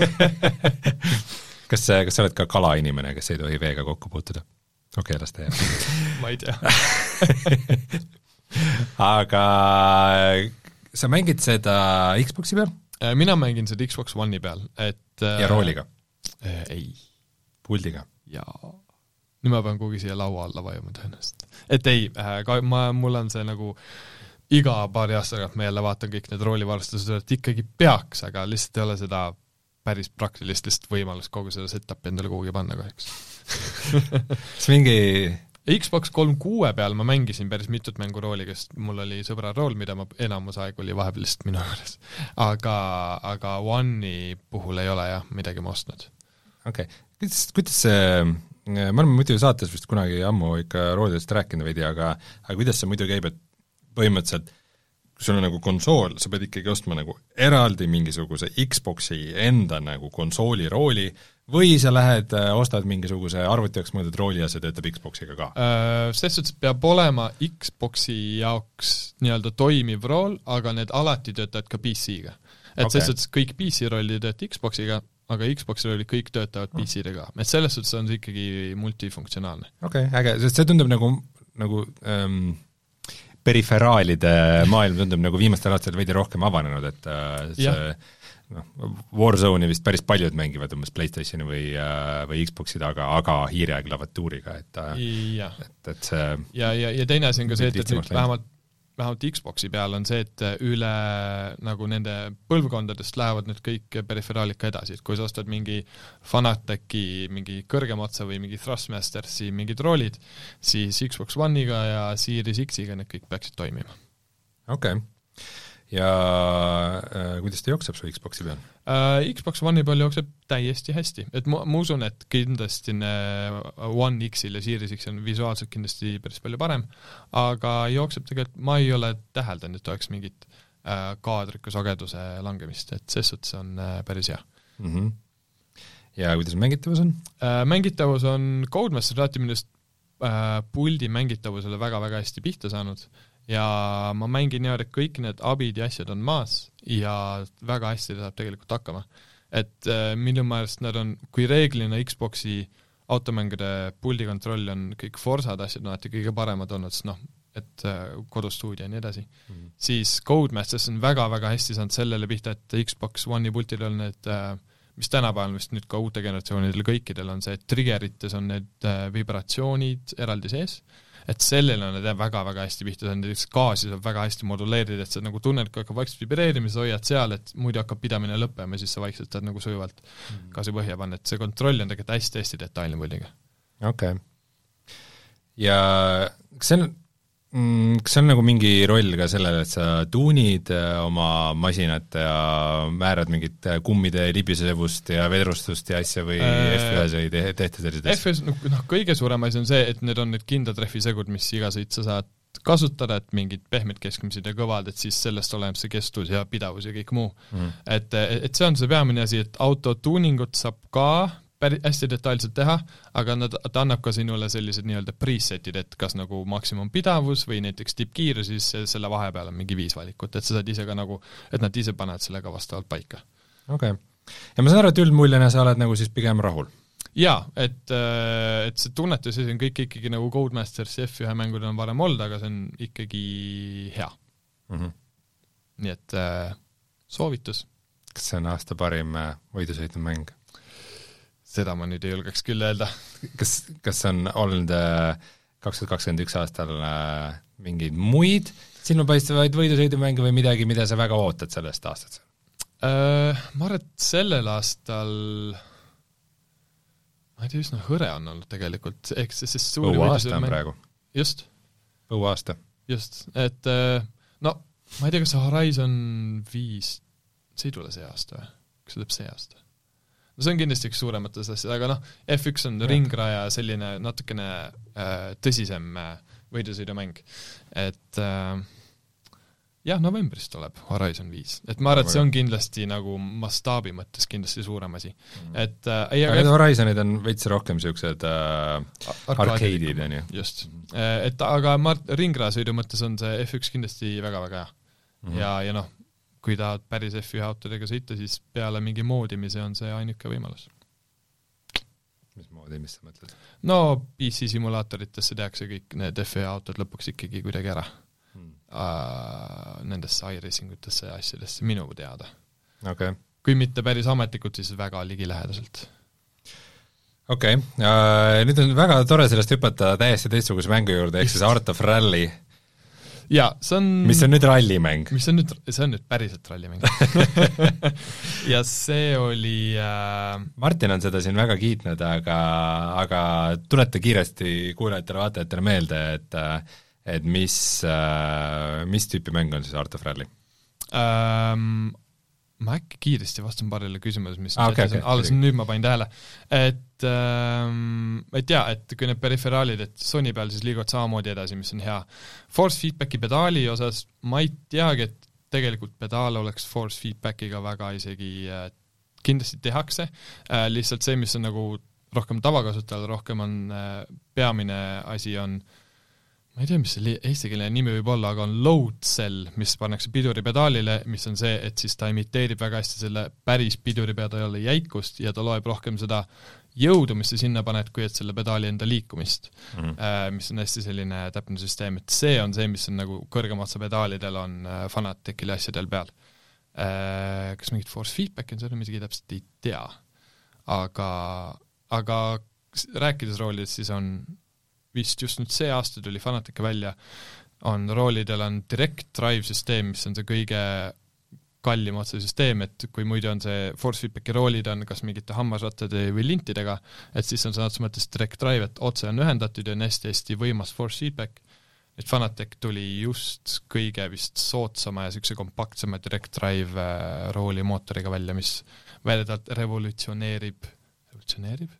kas, kas sa oled ka kalainimene, kes ei tohi veega kokku puutuda? Okei, okay, las ta jääb. Ma ei tea. Aga sa mängid seda Xboxi peal? Mina mängin seda Xbox One'i peal. Et, ja rooliga? Äh, ei. Puldiga? Jaa. Nüüd ma pean kuhugi siia laua alla vajuma tõenäoliselt. Et ei, ka, ma, mul on see nagu iga paari aastaga ma jälle vaatan kõik need roolivarustused, et ikkagi peaks, aga lihtsalt ei ole seda päris praktilistest võimalust kogu seda setup endale kuhugi panna kahjuks. see mingi Xbox kolmsada kuus peal ma mängisin päris mitut mängurooli, kes mul oli sõbra rool, mida ma enamus aeg oli vahepeal lihtsalt minu juures. Aga, aga One'i puhul ei ole jah, midagi ma ostnud. Okei, okay. kuidas, kuidas see, me oleme muidu saates vist kunagi ammu ikka roolidest rääkinud veidi, aga, aga kuidas see muidu käib, et põhimõtteliselt kui sul on nagu konsool, sa pead ikkagi ostma nagu eraldi mingisuguse Xboxi enda nagu konsooli rooli või sa lähed, ostad mingisuguse arvuti jaoks mõõdud rooli ja see töötab Xboxiga ka? Selles suhtes peab olema Xboxi jaoks nii-öelda toimiv rool, aga need alati töötavad ka P C-ga. Et okay. Selles suhtes kõik P C rollid töötavad Xboxiga, aga Xboxi rollid kõik töötavad P C-dega. Et selles suhtes on see ikkagi multifunktsionaalne. Okei, okay, äge, sest see tundub nagu, nagu ähm, periferaalide maailm tundub nagu viimastel aastatel veidi rohkem avanenud, et see noh, Warzone'i vist päris paljud mängivad umbes PlayStationi või, või Xboxi taga, aga hiire ja klavatuuriga, et, et, et see ja, ja, ja teine asi on ka see, et, et nüüd vähemalt, vähemalt Xboxi peal on see, et üle nagu nende põlvkondadest lähevad nüüd kõik periferaalid ka edasi, et kui sa ostad mingi Fanateci, mingi kõrgem otsa või mingi Thrustmastersi mingid roolid, siis Xbox One'iga ja Series X-iga need kõik peaksid toimima. Okei. Okay. Ja äh, kuidas ta jookseb su Xboxi peal? Uh, Xbox One'i peal jookseb täiesti hästi, et ma, ma usun, et kindlasti One X-il ja Series X on visuaalselt kindlasti päris palju parem, aga jookseb tegelikult, ma ei ole täheldanud, et oleks mingit uh, kaadriku sageduse langemist, et ses suhtes on uh, päris hea. Mm-hmm. Ja kuidas mängitavus on? Uh, mängitavus on Codemaster saati minust uh, puldi mängitavusele väga-väga hästi pihta saanud, ja ma mängin niimoodi, et kõik need abid ja asjad on maas ja väga hästi ta saab tegelikult hakkama. Et äh, minu meelest nad on, kui reeglina Xboxi automängude puldikontroll on kõik Forsad asjad, no et kõige paremad olnud, noh, et äh, kodustuudio ja nii edasi, mm. siis Codemasters on väga-väga hästi saanud sellele pihta, et Xbox One'i pultil on need, äh, mis tänapäeval vist nüüd ka uute generatsioonidel kõikidel on see, et triggerites on need äh, vibratsioonid eraldi sees, et sellele on need väga-väga hästi pihta, see on näiteks gaasi saab väga hästi moduleerida, et sa nagu tunned, kui hakkab vaikselt vibreerima, sa hoiad seal, et muidu hakkab pidamine lõppema, siis sa vaikselt saad nagu sujuvalt mm. gaasi põhja panna, et see kontroll on tegelikult hästi-hästi detailne puldiga. Okei. Okay. Ja kas see on, kas see on nagu mingi roll ka sellele, et sa tuunid oma masinat ja määrad mingit kummide libisevust ja vedrustust ja asja või äh, F ühes ei te, tehta sellised F ühes, noh, kõige suurem asi on see, et need on need kindlad rehvisegud, mis iga sõit sa saad kasutada, et mingid pehmed keskmised ja kõvad, et siis sellest oleneb see kestus ja pidavus ja kõik muu mm.. Et, et see on see peamine asi, et autotuuningut saab ka päris hästi detailselt teha, aga nad, ta annab ka sinule sellised nii-öelda presetid, et kas nagu maksimum pidavus või näiteks tippkiirus, siis selle vahepeal on mingi viis valikut, et sa saad ise ka nagu, et nad ise panevad selle ka vastavalt paika. Okei. Okay. Ja ma saan aru, et üldmuljena sa oled nagu siis pigem rahul? Jaa, et, et see tunnetus on kõik ikkagi nagu Codemasters F ühe mängud on varem olnud, aga see on ikkagi hea. Mm-hmm. Nii et äh, soovitus. Kas see on aasta parim võidusõidu mäng? Seda ma nüüd ei julgeks küll öelda. Kas, kas on olnud kaks tuhat kakskümmend üks aastal mingeid muid silmapaistvaid võidusõidumänge või midagi, mida sa väga ootad sellest aastat? Uh, ma arvan, et sellel aastal ma ei tea, üsna hõre on olnud tegelikult. Eks see suuri põuaasta on praegu. Just. Põuaasta. Just, et no ma ei tea, kas see Horizon viis see ei tule see aasta või? Kas see tuleb see aasta? No see on kindlasti üks suuremates asjad, aga noh, F üks on ja. Ringraja selline natukene äh, tõsisem äh, võidusõidumäng. Et äh, jah, novembris tuleb Horizon viis. Et ma arvan, et see on kindlasti nagu mastaabi mõttes kindlasti suurem asi. Et, äh, aga need Horizonid on veits rohkem siuksed äh, arcade'id, on ju. Just. Et aga ma ringrajasõidu mõttes on see F üks kindlasti väga-väga hea. Mm-hmm. Ja, ja noh, kui tahad päris F ühe autodega sõita, siis peale mingi moodimise on see ainuke võimalus. Mis moodi, mis sa mõtled? No P C simulaatoritesse tehakse kõik need F ühe autod lõpuks ikkagi kuidagi ära. Hmm. Uh, nendesse iRacingutesse ja asjadesse minu teada. Okay. Kui mitte päris ametlikud, siis väga ligilähedaselt. Okei, okay. uh, nüüd on väga tore sellest hüpata täiesti teistsuguse mängu juurde, ehk siis Art of Rally. jaa, see on mis on nüüd rallimäng. Mis on nüüd, see on nüüd päriselt rallimäng. ja see oli äh... Martin on seda siin väga kiitnud, aga, aga tuleta kiiresti kuulajatele, vaatajatele meelde, et et mis, mis tüüpi mäng on siis Art of Rally? Ähm, ma äkki kiiresti vastan paarile küsimus, mis ah, okay, okay, alles nüüd ma panin tähele, et ähm, ma ei tea, et kui need periferaalid, et Sony peal siis liiguvad samamoodi edasi, mis on hea. Force feedbacki pedaali osas ma ei teagi, et tegelikult pedaal oleks force feedbackiga väga isegi äh, kindlasti tehakse, äh, lihtsalt see, mis on nagu rohkem tavakasutajal, rohkem on äh, peamine asi on ma ei tea, mis see eestikeelne nimi võib olla, aga on load cell, mis pannakse piduripedaalile, mis on see, et siis ta imiteerib väga hästi selle päris piduripedaali jäikust ja ta loeb rohkem seda jõudu, mis sa sinna paned, kui et selle pedaali enda liikumist, mm-hmm. äh, mis on hästi selline täpne süsteem, et see on see, mis on nagu kõrgem otsa pedaalidel on äh, Fanaticil ja asjadel peal. Äh, kas mingit force feedback on, seda ma isegi täpselt ei tea. Aga, aga rääkides roolidest, siis on vist just nüüd see aasta tuli Fanatica välja, on roolidel on direct drive süsteem, mis on see kõige kallim otse süsteem, et kui muidu on see force feedbacki roolid on kas mingite hammasrattade või lintidega, et siis on sõnades mõttes direct drive, et otse on ühendatud ja on hästi-hästi võimas force feedback. Et Fanatec tuli just kõige vist sootsama ja siukse kompaktsema direct drive rooli mootoriga välja, mis väidetavalt revolutsioneerib, revolutsioneerib?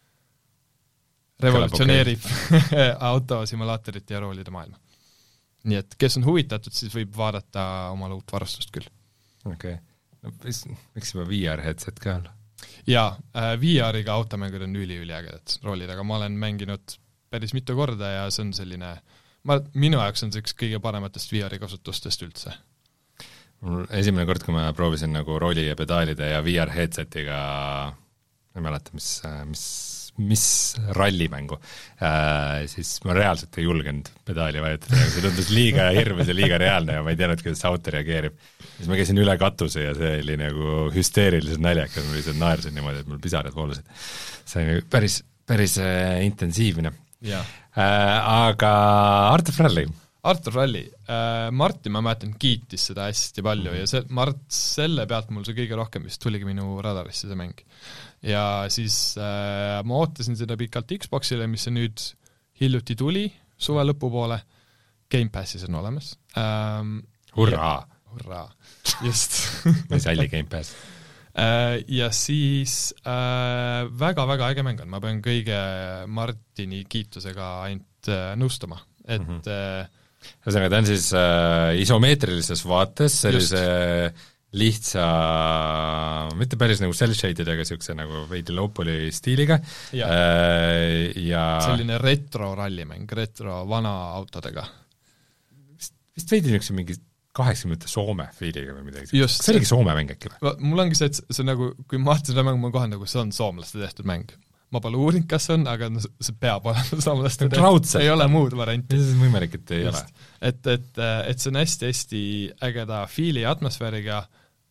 revolutsioneerib autosimulaatorit ja roolide maailma. Nii et kes on huvitatud, siis võib vaadata oma uut varustust küll. Okei. Okay. No, miks juba V R headset ka olla? Jaa, V R-iga automängud on üli-üli ägedad roolid, aga ma olen mänginud päris mitu korda ja see on selline, ma, minu jaoks on see üks kõige parematest V R-i kasutustest üldse. Esimene kord, kui ma proovisin nagu rooli ja pedaalide ja V R headsetiga, ei mäleta, mis, mis mis rallimängu, äh, siis ma reaalselt ei julgenud pedaali vajutada, see tundus liiga hirmus ja liiga reaalne ja ma ei teadnud, kuidas auto reageerib. Siis ma käisin üle katuse ja see oli nagu hüsteeriliselt naljakas, ma lihtsalt naersin niimoodi, et mul pisarad voolasid. See oli päris, päris äh, intensiivne. Yeah. Äh, aga Art of Rally? Art of Rally. Äh, Martin, ma mäletan, kiitis seda hästi palju mm-hmm. ja see, Mart, selle pealt mul see kõige rohkem vist tuligi minu radarisse see mäng. Ja siis äh, ma ootasin seda pikalt Xboxile, mis see nüüd hiljuti tuli, suve lõpupoole, Game Passis on olemas. Ähm, hurraa! Ja, hurraa, just. mis alli Game Pass? Äh, ja siis äh, väga-väga äge mäng on, ma pean kõige Martini kiitusega ainult äh, nõustama, et mm-hmm. äh, ühesõnaga, ta on siis äh, isomeetrilises vaates, sellise just. Lihtsa, mitte päris nagu cel-shaded, aga niisuguse nagu veidi low-poly stiiliga ja, äh, ja selline retro rallimäng, retro vana autodega. Vist, vist veidi niisuguse mingi kaheksakümnendate Soome fiiliga või midagi. Just, see oligi Soome mäng äkki või? Mul ongi see, et see on nagu, kui ma vaatasin seda mängu, ma kohe nagu, see on soomlaste tehtud mäng. Ma pole uurinud, kas on, aga see peab olema soomlaste tehtud. Ei ole muud varianti. See on võimalik, et ei Just. ole. Et, et, et see on hästi-hästi ägeda fiili ja atmosfääriga.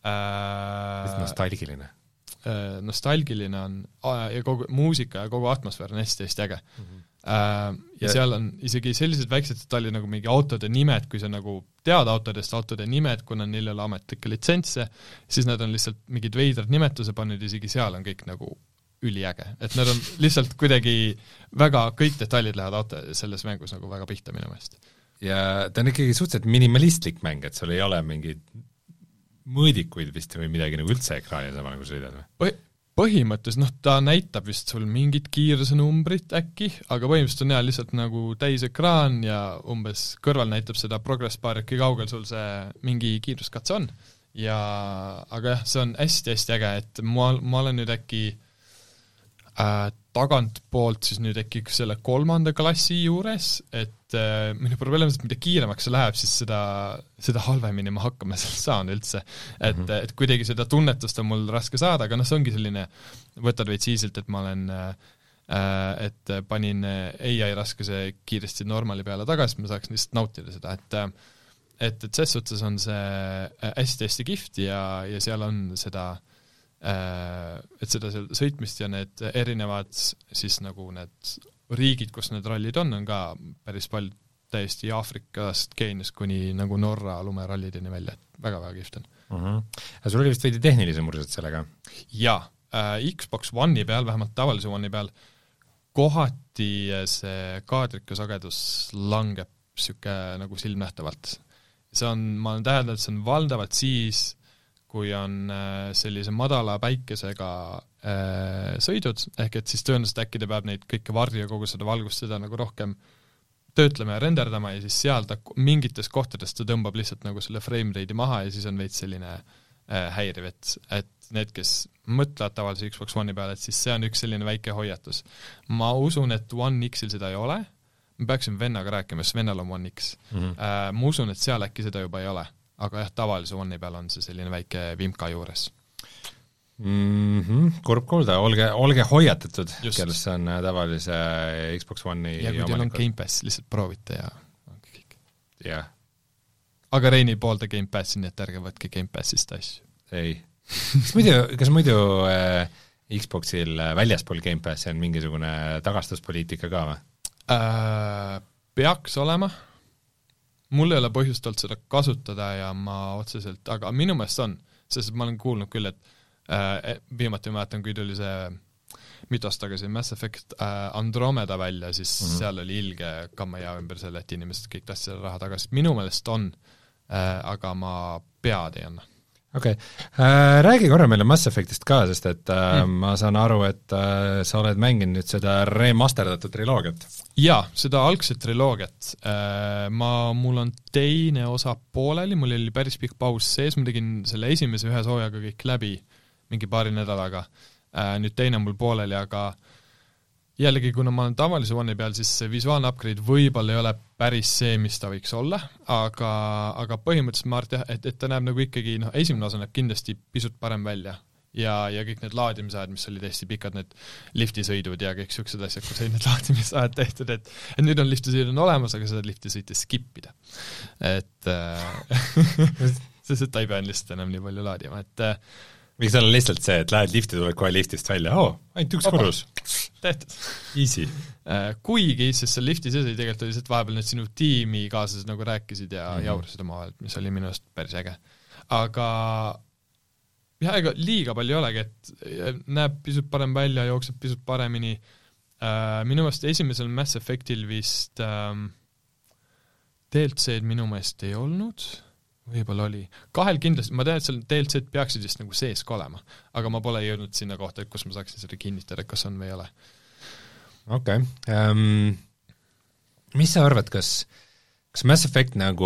Äh, nostalgiline. Äh, nostalgiline on ja kogu muusika ja kogu atmosfäär on hästi-hästi äge. Mm-hmm. Äh, ja, ja seal on isegi sellised väiksed detailid nagu mingi autode nimed, kui sa nagu tead autodest autode nimed, kuna neil ei ole ametlikke litsentse, siis nad on lihtsalt mingid veidrad nimetuse pannud, isegi seal on kõik nagu üliäge. Et nad on lihtsalt kuidagi väga, kõik detailid lähevad auto selles mängus nagu väga pihta minu meelest. Ja ta on ikkagi suhteliselt minimalistlik mäng, et sul ei ole mingi mõõdikuid vist või midagi nagu üldse ekraani sama nagu sõidad või? Põh- põhimõttes, noh, ta näitab vist sul mingit kiirusenumbrit äkki, aga põhimõtteliselt on jah lihtsalt nagu täisekraan ja umbes kõrval näitab seda progress bar, kui kaugel sul see mingi kiiruskatse on. Ja, aga jah, see on hästi-hästi äge, et ma, ma olen nüüd äkki äh, tagant poolt siis nüüd äkki selle kolmanda klassi juures, et äh, minu probleem on, et mida kiiremaks see läheb, siis seda, seda halvemini ma hakkama saan üldse. Et, mm-hmm. et kuidagi seda tunnetust on mul raske saada, aga noh, see ongi selline, võtad veid siisilt, et ma olen äh, et panin A I raskuse kiiresti normali peale tagasi, ma saaks lihtsalt nautida seda, et et, et ses suhtes on see hästi-hästi kihvt ja, ja seal on seda et seda seal sõitmist ja need erinevad siis nagu need riigid, kus need rallid on, on ka päris palju täiesti Aafrikast Keeniast kuni nagu Norra lumerallideni välja, et väga-väga kihvt on. Uh-huh. Sul oli vist veidi tehnilise mursed sellega? Jaa, äh, Xbox One'i peal, vähemalt tavalise One'i peal, kohati see kaadrika sagedus langeb siuke nagu silmnähtavalt. See on, ma olen täheldanud, et see on valdavalt siis, kui on sellise madala päikesega äh, sõidud, ehk et siis tõenäoliselt äkki ta peab neid kõike varju ja kogu seda valgust seda nagu rohkem töötlema ja renderdama ja siis seal ta mingites kohtades ta tõmbab lihtsalt nagu selle frame rate'i maha ja siis on veits selline äh, häiriv, et, et need, kes mõtlevad tavalise Xbox One'i peale, et siis see on üks selline väike hoiatus. Ma usun, et One X-il seda ei ole, ma peaksin vennaga rääkima, sest vennal on One X. Mm-hmm. Äh, ma usun, et seal äkki seda juba ei ole, aga jah, tavalise One'i peal on see selline väike vimka juures. Mm-hmm. Kurb kuulda, olge, olge hoiatatud, kellest on tavalise Xbox One'i ja kui teil on Game Pass, lihtsalt proovite ja kõik. Yeah. Aga Reini poolda Game Passi, nii et ärge võtke Game Passist asju. Ei. Kas muidu, kas muidu äh, Xboxil väljaspool Game Passi on mingisugune tagastuspoliitika ka või? Äh, peaks olema. Mul ei ole põhjust olnud seda kasutada ja ma otseselt, aga minu meelest on, sest ma olen kuulnud küll, et Uh, viimati ma mäletan, kui tuli see mitu aasta tagasi Mass Effect uh, Andromeda välja, siis mm-hmm. seal oli ilge kammaja ümber selle, et inimesed kõik tahtsid selle raha tagasi. Minu meelest on, uh, aga ma pead ei anna. Okei, okay. uh, räägi korra meile Mass Effectist ka, sest et uh, mm. ma saan aru, et uh, sa oled mänginud nüüd seda remasterdatud triloogiat. Jaa, seda algset triloogiat. Uh, ma, mul on teine osa pooleli, mul oli päris pikk paus sees, ma tegin selle esimese ühe soojaga kõik läbi mingi paari nädalaga. Nüüd teine mul pooleli, aga jällegi, kuna ma olen tavalise One'i peal, siis see visuaalne upgrade võib-olla ei ole päris see, mis ta võiks olla, aga, aga põhimõtteliselt ma arvan, et, et ta näeb nagu ikkagi, noh, esimene osa näeb kindlasti pisut parem välja ja, ja kõik need laadimisajad, mis oli tõesti pikad, need liftisõidud ja kõik siuksed asjad, kus oli need laadimisajad tehtud, et, et nüüd on liftisõidud olemas, aga seda liftisõite skipida. Et sest et ta ei pea lihtsalt enam nii palju laadima, et miks on lihtsalt see, et lähed lifti, tuled kohe liftist välja, oo, oh, ainult üks korrus. Tehtud. Easy. Kuigi, sest see lifti sees oli tegelikult oli see, et vahepeal need sinu tiimi kaaslased nagu rääkisid ja mm-hmm. jaurasid omavahel, mis oli minu arust päris äge. Aga jah, ega liiga palju ei olegi, et näeb pisut parem välja, jookseb pisut paremini. Minu meelest esimesel Mass Effectil vist ähm, D L C-d minu meelest ei olnud, võib-olla oli. Kahel kindlasti, ma tean, et seal D L C-d peaksid vist nagu sees ka olema, aga ma pole jõudnud sinna kohta, kus ma saaksin seda kinnitada, kas on või ei ole. Okei. Okay. Um, mis sa arvad, kas, kas Mass Effect nagu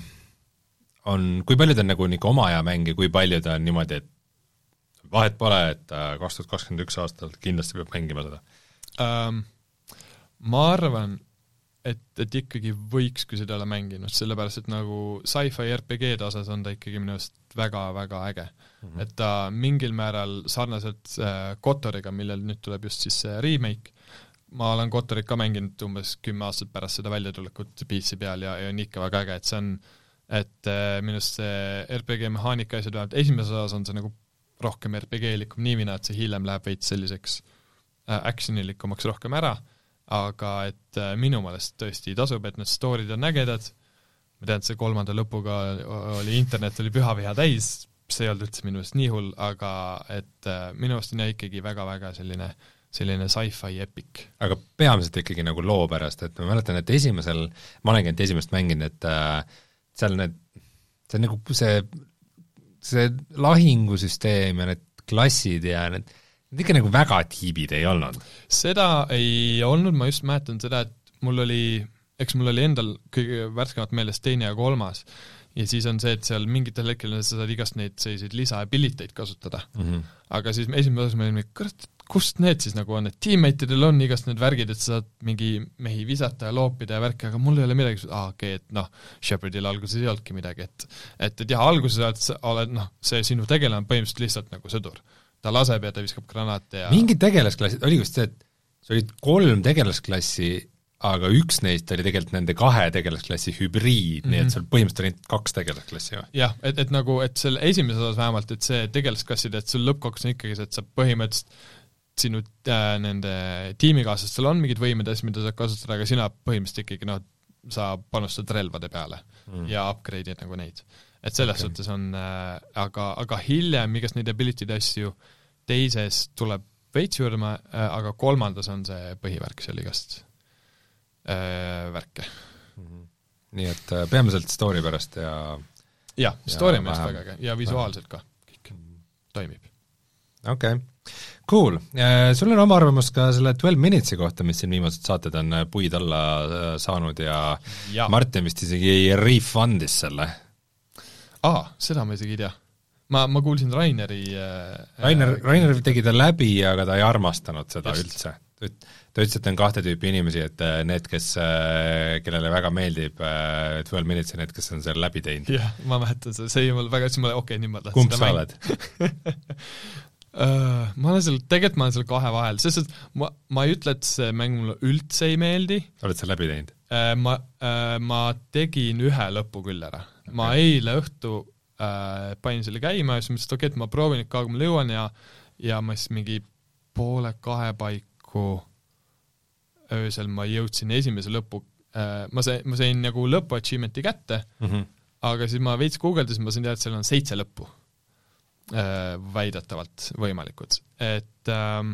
on, kui palju ta on nagu niisugune oma aja mäng ja kui palju ta on niimoodi, et vahet pole, et kaks tuhat kakskümmend üks aastal kindlasti peab mängima seda? Um, ma arvan, et, et ikkagi võiks, kui seda ole mänginud, sellepärast, et nagu sci-fi R P G-de osas on ta ikkagi minu arust väga-väga äge. Mm-hmm. Et ta mingil määral sarnaselt äh, Kotoriga, millel nüüd tuleb just siis see remake, ma olen Kotorit ka mänginud umbes kümme aastat pärast seda väljatulekut P C peal ja, ja on ikka väga äge, et see on, et äh, minu arust see R P G mehaanika asjad vähemalt esimeses osas on see nagu rohkem R P G-likum niivina, et see hiljem läheb veits selliseks äh, actionilikumaks rohkem ära, aga et minu meelest tõesti tasub, et need story'd on ägedad. Ma tean, et see kolmanda lõpuga oli internet, oli pühaviha täis, see ei olnud üldse minu meelest nii hull, aga et minu meelest on ikkagi väga-väga selline, selline sci-fi epic. Aga peamiselt ikkagi nagu loo pärast, et ma mäletan, et esimesel, ma olengi et esimest mängin, et äh, seal need, see nagu see, see lahingusüsteem ja need klassid ja need Need ikka nagu väga tiibid ei olnud. Seda ei olnud, ma just mäletan seda, et mul oli, eks mul oli endal kõige värskemat meelest teine ja kolmas ja siis on see, et seal mingitel hetkel sa saad igast neid selliseid lisaabiliteid kasutada. Mm-hmm. Aga siis esimene osas me olime, kurat, kust need siis nagu on, et teammateidel on igast need värgid, et sa saad mingi mehi visata ja loopida ja värki, aga mul ei ole midagi, ah, okei, okay, et noh, Shepardil alguses ei olnudki midagi, et, et, et jah, alguses oled, noh, see sinu tegelane on põhimõtteliselt lihtsalt nagu sõdur. Ta laseb ja ta viskab granaate ja mingid tegelasklassid, oli just see, et see olid kolm tegelasklassi, aga üks neist oli tegelikult nende kahe tegelasklassi hübriid, mm-hmm. nii et seal põhimõtteliselt oli kaks tegelasklassi. Jah, et, et nagu, et selle esimeses osas vähemalt, et see tegelasklassid, et sul lõppkokkus on ikkagi see, et sa põhimõtteliselt sinu äh, nende tiimikaaslastel on mingid võimed, mida saab kasutada, aga sina põhimõtteliselt ikkagi noh, sa panustad relvade peale mm. ja upgrade'id nagu neid. Et selles okay. suhtes on, äh, aga, aga hiljem igast neid ability'd asju teises tuleb veits juurde, äh, aga kolmandas on see põhivärk seal igast äh, värke. Mm-hmm. Nii et äh, peamiselt story pärast ja jah, story on meist väga äge ja visuaalselt ka kõik toimib. Okei, okay. Cool. Sul on oma arvamus ka selle twelve minutesi kohta, mis siin viimased saated on puid alla saanud ja, ja. Martin vist isegi refundis selle. Aa, seda ma isegi ei tea. Ma, ma kuulsin Raineri Rainer, Rainer tegi ta läbi, aga ta ei armastanud seda just. Üldse. Ta ütles, et on kahte tüüpi inimesi, et need, kes, kellele väga meeldib twelve minutes ja need, kes on seal läbi teinud. Jah, ma mäletan seda, see ei mul väga, siis ma okei, okay, nii ma tahtsin kumb sa oled? Uh, ma olen seal, tegelikult ma olen seal kahe vahel, sest et ma, ma ei ütle, et see mäng mulle üldse ei meeldi. Oled sa läbi teinud? Uh, ma, uh, ma tegin ühe lõpu küll ära. Okay. Ma eile õhtu uh, panin selle käima ja siis mõtlesin, et okei, et ma proovin, et kaua ma lõuan ja, ja ma siis mingi poole kahe paiku öösel ma jõudsin esimese lõpu, uh, ma sain, ma sain nagu lõpu achievement'i kätte, mm-hmm. aga siis ma veits guugeldasin, ma sain teada, et seal on seitse lõppu. Väidetavalt võimalikud. Et ähm,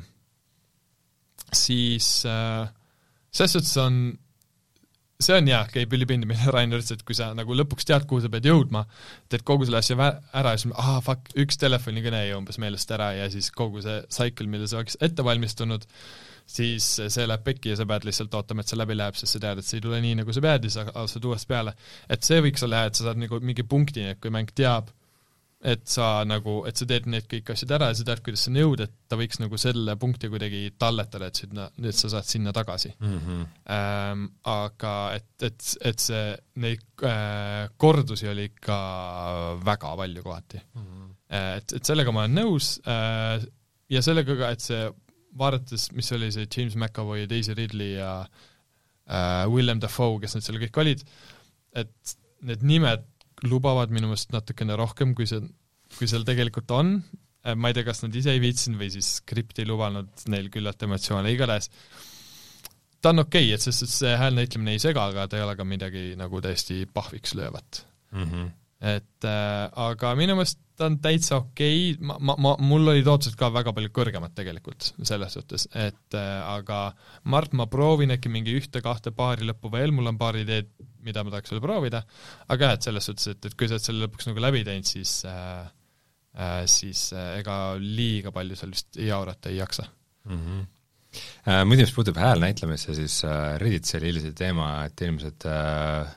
siis äh, selles suhtes on see on jah, käib ülipindi, mille Rainer ütles, et kui sa nagu lõpuks tead, kuhu sa pead jõudma, teed kogu selle asja ära ja siis ah, fuck, üks telefonikõne ei umbes meelest ära ja siis kogu see cycle, mille sa oleks ette valmistunud, siis see läheb pekki ja sa pead lihtsalt ootama, et see läbi läheb, sest sa tead, et see ei tule nii, nagu sa pead ja sa alustad uuesti peale. Et see võiks olla, et sa saad nagu mingi punkti, et kui mäng teab, et sa nagu, et sa teed need kõik asjad ära ja sa tead, kuidas sa nõud, et ta võiks nagu selle punkti kuidagi talletada, et, sinna, et sa saad sinna tagasi. Mm-hmm. Ähm, aga et, et, et see, neid äh, kordusi oli ikka väga palju kohati. Mm-hmm. Et, et sellega ma olen nõus äh, ja sellega ka, et see vaadates, mis oli see James McAvoy, Daisy Ridley ja äh, Willem Dafoe, kes need seal kõik olid, et need nimed lubavad minu meelest natukene rohkem, kui see, kui seal tegelikult on. Ma ei tea, kas nad ise ei viitsin või siis skript ei lubanud neil küllalt emotsioone igales. Ta on okei, okay, et sest see häälnäitlemine ei sega, aga ta ei ole ka midagi nagu täiesti pahviks löövat. Mm-hmm. Et äh, aga minu meelest ta on täitsa okei, okay. ma, ma, ma, mul olid ootused ka väga palju kõrgemad tegelikult selles suhtes, et äh, aga Mart, ma proovin äkki mingi ühte, kahte paari lõppu veel, mul on paar ideed, mida ma tahaks veel proovida, aga jah, et selles suhtes, et, et kui sa selle lõpuks nagu läbi teinud, siis, äh, äh, siis äh, ega liiga palju seal vist jaurata ei jaksa. Mm-hmm. Äh, muidu, mis puutub häälnäitlemisse, siis äh, Redditsi oli hiljuti teema, et inimesed äh,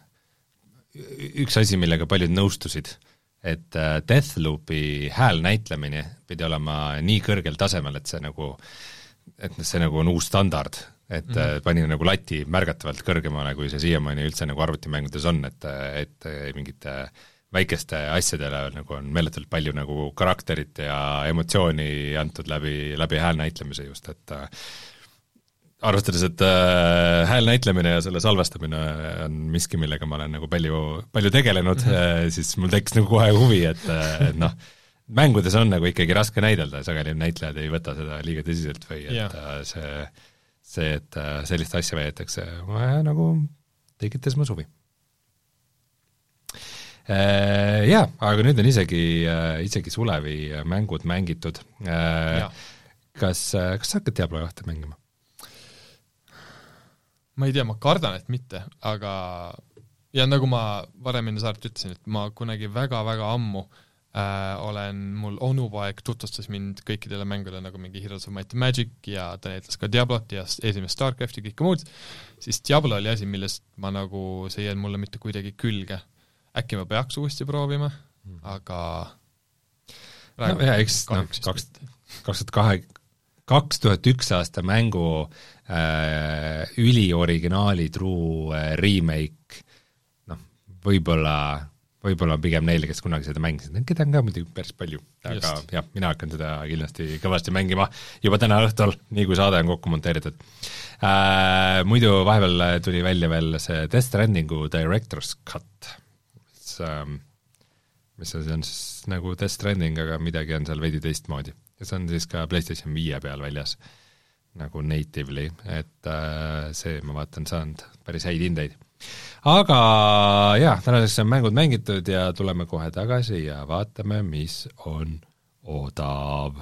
üks asi, millega paljud nõustusid, et äh, Deathloopi häälnäitlemine pidi olema nii kõrgel tasemel, et see nagu, et see nagu on uus standard, et mm-hmm. pani nagu lati märgatavalt kõrgemale, kui see siiamaani üldse nagu arvutimängudes on, et, et mingite väikeste asjadele nagu on meeletult palju nagu karakterit ja emotsiooni antud läbi, läbi häälnäitlemise just, et arvestades, et äh, häälnäitlemine ja selle salvestamine on miski, millega ma olen nagu palju, palju tegelenud mm-hmm., siis mul tekkis nagu kohe huvi, et, et noh, mängudes on nagu ikkagi raske näidelda, sageli näitlejad ei võta seda liiga tõsiselt või et yeah. see see, et sellist asja veetakse, nagu tekitas mu suvi. Jaa, aga nüüd on isegi, isegi Sulevi mängud mängitud. Ja. Kas, kas sa hakkad Diablo kahte mängima? Ma ei tea, ma kardan, et mitte, aga ja nagu ma varem enne saaret ütlesin, et ma kunagi väga-väga ammu Äh, olen, mul onupoeg tutvustas mind kõikidele mängudele nagu mingi Heroes of Might and Magic ja ta näitles ka Diablot ja esimest Starcrafti ja kõike muud, siis Diablo oli asi, millest ma nagu, see ei jäänud mulle mitte kuidagi külge. Äkki ma peaks uuesti proovima, aga no, jah, eks noh, kaks, kaks, kahe, kaks tuhat üks aasta mängu äh, ülioriginaali true äh, remake, noh, võib-olla võib-olla pigem neile, kes kunagi seda mängisid, keda on ka muidugi päris palju, aga just. Jah, mina hakkan seda kindlasti kõvasti mängima juba täna õhtul, nii kui saade on kokku monteeritud. Äh, muidu vahepeal tuli välja veel see Death Strandingu Director's Cut, mis, ähm, mis see on siis nagu Death Stranding, aga midagi on seal veidi teistmoodi. Ja see on siis ka PlayStation viie peal väljas nagu natively, et äh, see, ma vaatan, saanud päris häid hindeid. aga jah, tänaseks on mängud mängitud ja tuleme kohe tagasi ja vaatame, mis on odav.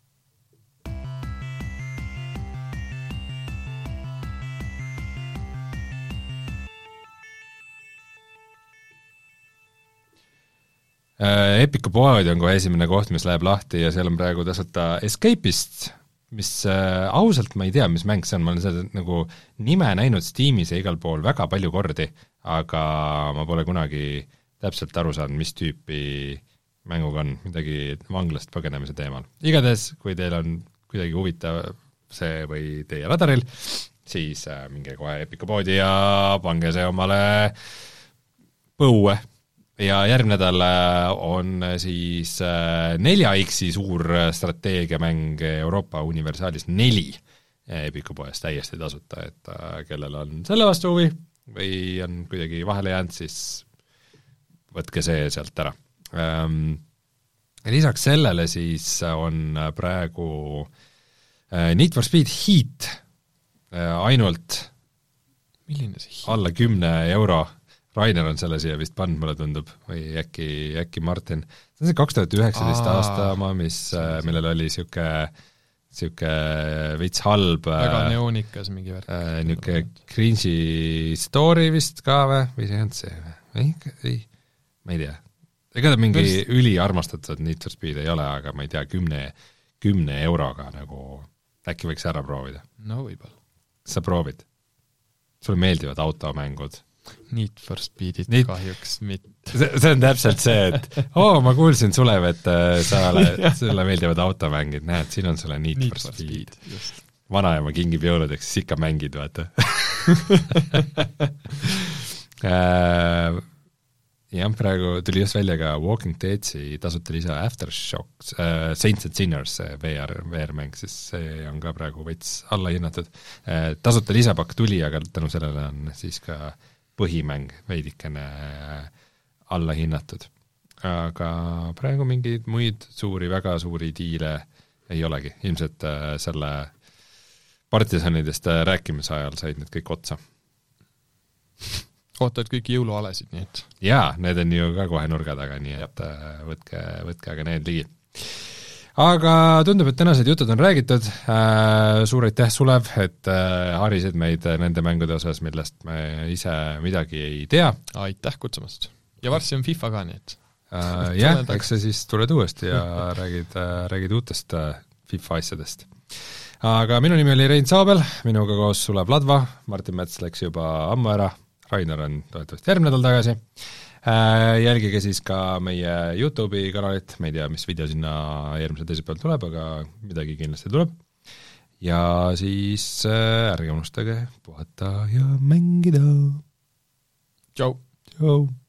Epiku pood on kohe esimene koht, mis läheb lahti ja seal on praegu tasuta Escapist, mis äh, ausalt ma ei tea, mis mäng see on, ma olen seda nagu nime näinud Steamis ja igal pool väga palju kordi, aga ma pole kunagi täpselt aru saanud, mis tüüpi mänguga on, midagi vanglast põgenemise teemal. Igatahes, kui teil on kuidagi huvitav see või teie radaril, siis äh, minge kohe Epiku poodi ja pange see omale põue. Ja järgmine nädal on siis nelja X-i suur strateegiamäng Euroopa Universaalis neli Epiku poes täiesti tasuta, et kellel on selle vastu huvi või on kuidagi vahele jäänud, siis võtke see sealt ära. Lisaks sellele siis on praegu Need for Speed Heat ainult milline see Heat? Alla kümne euro. Rainer on selle siia vist pannud, mulle tundub, või äkki, äkki Martin. See on see kaks tuhat üheksateist aasta oma, mis, millel oli siuke, siuke veits halb väga neoonikas mingi värk. Äh, niuke cringy story vist ka või, või see on see või? Ei, ei, ma ei tea. Ega ta mingi Vist... üli armastatud Need for Speed ei ole, aga ma ei tea, kümne, kümne euroga nagu äkki võiks ära proovida. No võib-olla. Sa proovid? Sulle meeldivad automängud? Need for Speedit Need... kahjuks mitte. See, see on täpselt see, et oo, oh, ma kuulsin Sulev, et sa ole, sulle meeldivad automängid, näed, siin on sulle Need, Need for Speed. speed vanaema kingib jõuludeks, siis ikka mängid, vaata. Jah, praegu tuli just välja ka Walking Deadsi tasuta lisa Aftershocks, äh, Saints and Sinners, V R, V R-mäng, siis see on ka praegu veits alla hinnatud. Äh, tasuta lisapakk tuli, aga tänu sellele on siis ka põhimäng veidikene alla hinnatud. Aga praegu mingeid muid suuri, väga suuri diile ei olegi. Ilmselt äh, selle partisanidest rääkimise ajal said need kõik otsa. Ootad kõiki jõulualesid, nii et... Jaa, need on ju ka kohe nurga taga, nii et äh, võtke, võtke aga need ligi. Aga tundub, et tänased jutud on räägitud. Äh, suur aitäh, Sulev, et äh, harisid meid nende mängude osas, millest me ise midagi ei tea. Aitäh kutsumast. Ja varsti on FIFA ka, nii et... Äh, jah, eks sa siis tuled uuesti ja räägid, äh, räägid uutest äh, FIFA asjadest. Aga minu nimi oli Rein Saabel, minuga koos Sulev Ladva, Martin Mets läks juba ammu ära, Rainer on toetavasti järgmine nädal tagasi. Jälgige siis ka meie YouTube'i kanalit, ma ei tea, mis video sinna järgmise teise peal tuleb, aga midagi kindlasti tuleb. Ja siis ärge unustage puhata ja mängida. Tšau! Tšau!